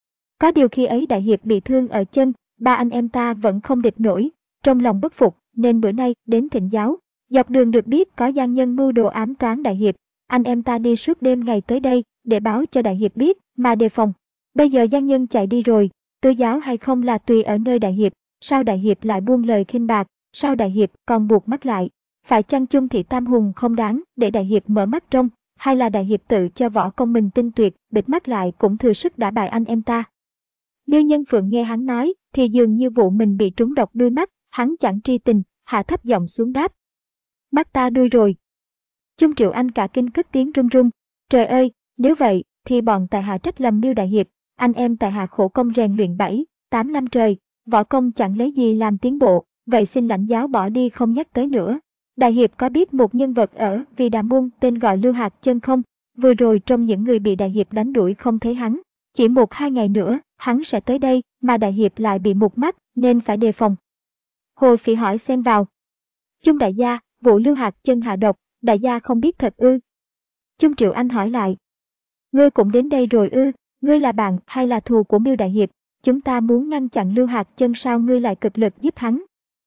Có điều khi ấy đại hiệp bị thương ở chân, ba anh em ta vẫn không địch nổi, trong lòng bất phục nên bữa nay đến thỉnh giáo. Dọc đường được biết có gian nhân mưu đồ ám toán đại hiệp, anh em ta đi suốt đêm ngày tới đây để báo cho đại hiệp biết mà đề phòng. Bây giờ gian nhân chạy đi rồi, tư giáo hay không là tùy ở nơi đại hiệp, sao đại hiệp lại buông lời khinh bạc, sao đại hiệp còn buộc mắt lại? Phải chăng Chung Thị Tam Hùng không đáng để đại hiệp mở mắt trông, hay là đại hiệp tự cho võ công mình tinh tuyệt, bịt mắt lại cũng thừa sức đả bại anh em ta? Miêu Nhân Phượng nghe hắn nói thì dường như vụ mình bị trúng độc đuôi mắt, hắn chẳng tri tình, hạ thấp giọng xuống đáp: Mắt ta đuôi rồi. Chung Triệu Anh cả kinh cất tiếng run run: Trời ơi, nếu vậy thì bọn tại hạ trách lầm Miêu đại hiệp, anh em tại hạ khổ công rèn luyện bảy, tám năm trời, võ công chẳng lấy gì làm tiến bộ, vậy xin lãnh giáo bỏ đi không nhắc tới nữa. Đại hiệp có biết một nhân vật ở Vì Đà Môn tên gọi Lưu Hạc Chân không? Vừa rồi trong những người bị đại hiệp đánh đuổi không thấy hắn, chỉ một hai ngày nữa hắn sẽ tới đây, mà đại hiệp lại bị một mắt nên phải đề phòng. Hồ Phỉ hỏi xen vào: Chung đại gia, vụ Lưu Hạc Chân hạ độc, đại gia không biết thật ư? Chung Triệu Anh hỏi lại: Ngươi cũng đến đây rồi ư? Ngươi là bạn hay là thù của Miêu đại hiệp? Chúng ta muốn ngăn chặn Lưu Hạc Chân, sao ngươi lại cực lực giúp hắn?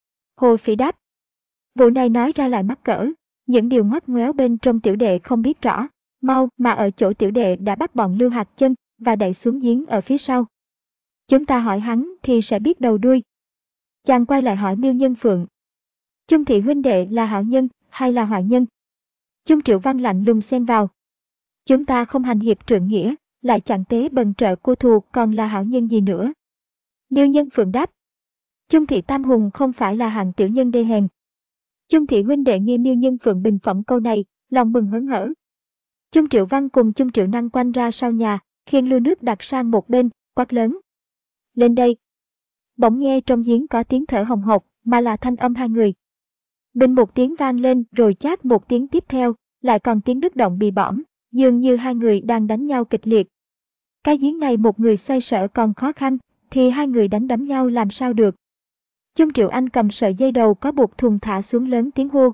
Hồ Phỉ đáp: Vụ này nói ra lại mắc cỡ, những điều ngoắt ngoéo bên trong tiểu đệ không biết rõ, mau mà ở chỗ tiểu đệ đã bắt bọn Lưu Hạc Chân và đẩy xuống giếng ở phía sau. Chúng ta hỏi hắn thì sẽ biết đầu đuôi. Chàng quay lại hỏi Miêu Nhân Phượng: Chung Thị huynh đệ là hảo nhân hay là hoại nhân? Chung Triệu Văn lạnh lùng xen vào: Chúng ta không hành hiệp trượng nghĩa, lại chẳng tế bần trợ cô thù, còn là hảo nhân gì nữa? Miêu Nhân Phượng đáp: Chung Thị Tam Hùng không phải là hạng tiểu nhân đê hèn. Chung Thị huynh đệ nghe Miêu Nhân Phượng bình phẩm câu này, lòng mừng hớn hở. Chung Triệu Văn cùng Chung Triệu Năng quanh ra sau nhà, khiêng lu nước đặt sang một bên, quát lớn. Lên đây! Bỗng nghe trong giếng có tiếng thở hồng hộc, mà là thanh âm hai người. Bình một tiếng vang lên rồi chát một tiếng tiếp theo, lại còn tiếng đứt động bị bõm, dường như hai người đang đánh nhau kịch liệt. Cái giếng này một người xoay sở còn khó khăn, thì hai người đánh đấm nhau làm sao được. Chung Triệu Anh cầm sợi dây đầu có buộc thùng thả xuống lớn tiếng hô.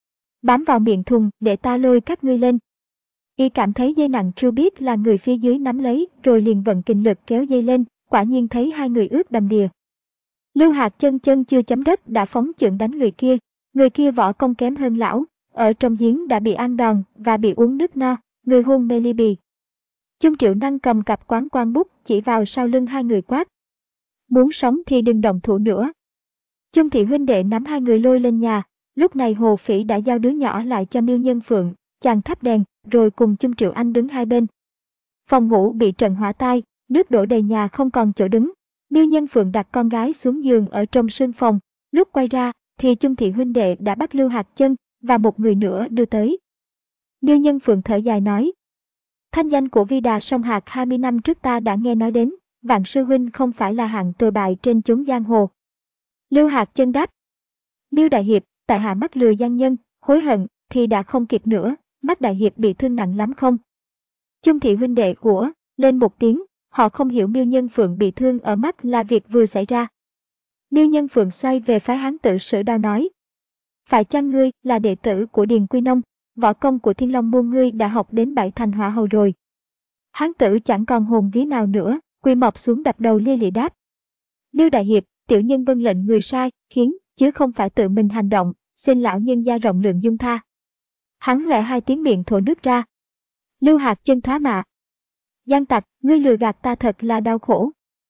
Bám vào miệng thùng để ta lôi các ngươi lên. Y cảm thấy dây nặng trêu biết là người phía dưới nắm lấy rồi liền vận kình lực kéo dây lên, quả nhiên thấy hai người ướt đầm đìa. Lưu Hạc chân chân chưa chấm đất đã phóng chưởng đánh người kia, người kia võ công kém hơn lão, ở trong giếng đã bị ăn đòn và bị uống nước no, người hôn mê ly bì. Chung Triệu Năng cầm cặp quán quan bút chỉ vào sau lưng hai người quát. Muốn sống thì đừng động thủ nữa. Chung thị huynh đệ nắm hai người lôi lên nhà, lúc này Hồ Phỉ đã giao đứa nhỏ lại cho Miêu Nhân Phượng, chàng thắp đèn, rồi cùng Chung Triệu Anh đứng hai bên. Phòng ngủ bị trận hỏa tai, nước đổ đầy nhà không còn chỗ đứng. Miêu Nhân Phượng đặt con gái xuống giường ở trong sương phòng, lúc quay ra thì Chung thị huynh đệ đã bắt Lưu Hạc Chân và một người nữa đưa tới. Miêu Nhân Phượng thở dài nói. Thanh danh của Vi Đà Song Hạc hai mươi năm trước ta đã nghe nói đến, Vạn sư huynh không phải là hạng tồi bại trên chốn giang hồ. Lưu Hạc Chân đáp. Miêu đại hiệp, tại hạ mắc lừa gian nhân, hối hận thì đã không kịp nữa, mắt đại hiệp bị thương nặng lắm không? Chung thị huynh đệ của lên một tiếng, họ không hiểu Miêu Nhân Phượng bị thương ở mắt là việc vừa xảy ra. Miêu Nhân Phượng xoay về phái hán tử Sử Đao nói. Phải chăng ngươi là đệ tử của Điền Quy Nông, võ công của Thiên Long môn ngươi đã học đến bảy thành hỏa hầu rồi. Hán tử chẳng còn hồn vía nào nữa, quỳ mọp xuống đập đầu lia lịa đáp. Miêu đại hiệp, tiểu nhân vâng lệnh người sai, khiến, chứ không phải tự mình hành động, xin lão nhân gia rộng lượng dung tha. Hắn lẹ hai tiếng miệng thổ nước ra. Lưu Hạc Chân thoá mạ. Gian tặc, ngươi lừa gạt ta thật là đau khổ.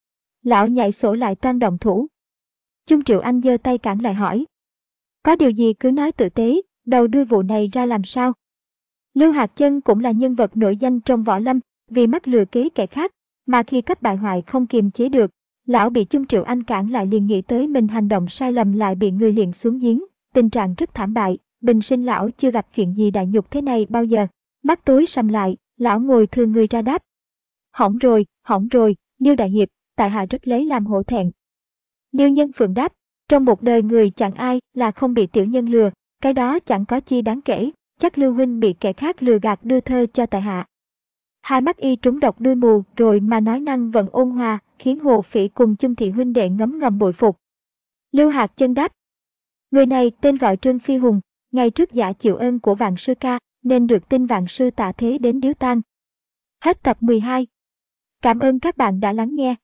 Lão nhảy sổ lại toan động thủ. Chung Triệu Anh giơ tay cản lại hỏi. Có điều gì cứ nói tử tế, đầu đuôi vụ này ra làm sao? Lưu Hạc Chân cũng là nhân vật nổi danh trong võ lâm, vì mắc lừa kế kẻ khác, mà khi cấp bại hoại không kiềm chế được, lão bị Chung Triệu Anh cản lại liền nghĩ tới mình hành động sai lầm lại bị người liền xuống giếng, tình trạng rất thảm bại, bình sinh lão chưa gặp chuyện gì đại nhục thế này bao giờ. Mắt tối sầm lại, lão ngồi thương người ra đáp. Hỏng rồi, hỏng rồi, Miêu đại hiệp, tại hạ rất lấy làm hổ thẹn. Miêu Nhân Phượng đáp, trong một đời người chẳng ai là không bị tiểu nhân lừa, cái đó chẳng có chi đáng kể, chắc Lưu huynh bị kẻ khác lừa gạt đưa thơ cho tại hạ. Hai mắt y trúng độc đuôi mù rồi mà nói năng vẫn ôn hòa, khiến Hồ Phỉ cùng Chung thị huynh đệ ngấm ngầm bội phục. Lưu Hạc Chân đáp, người này tên gọi Trương Phi Hùng, ngày trước giả chịu ơn của Vạn sư ca, nên được tin Vạn sư tạ thế đến điếu tang. Hết tập mười hai. Cảm ơn các bạn đã lắng nghe.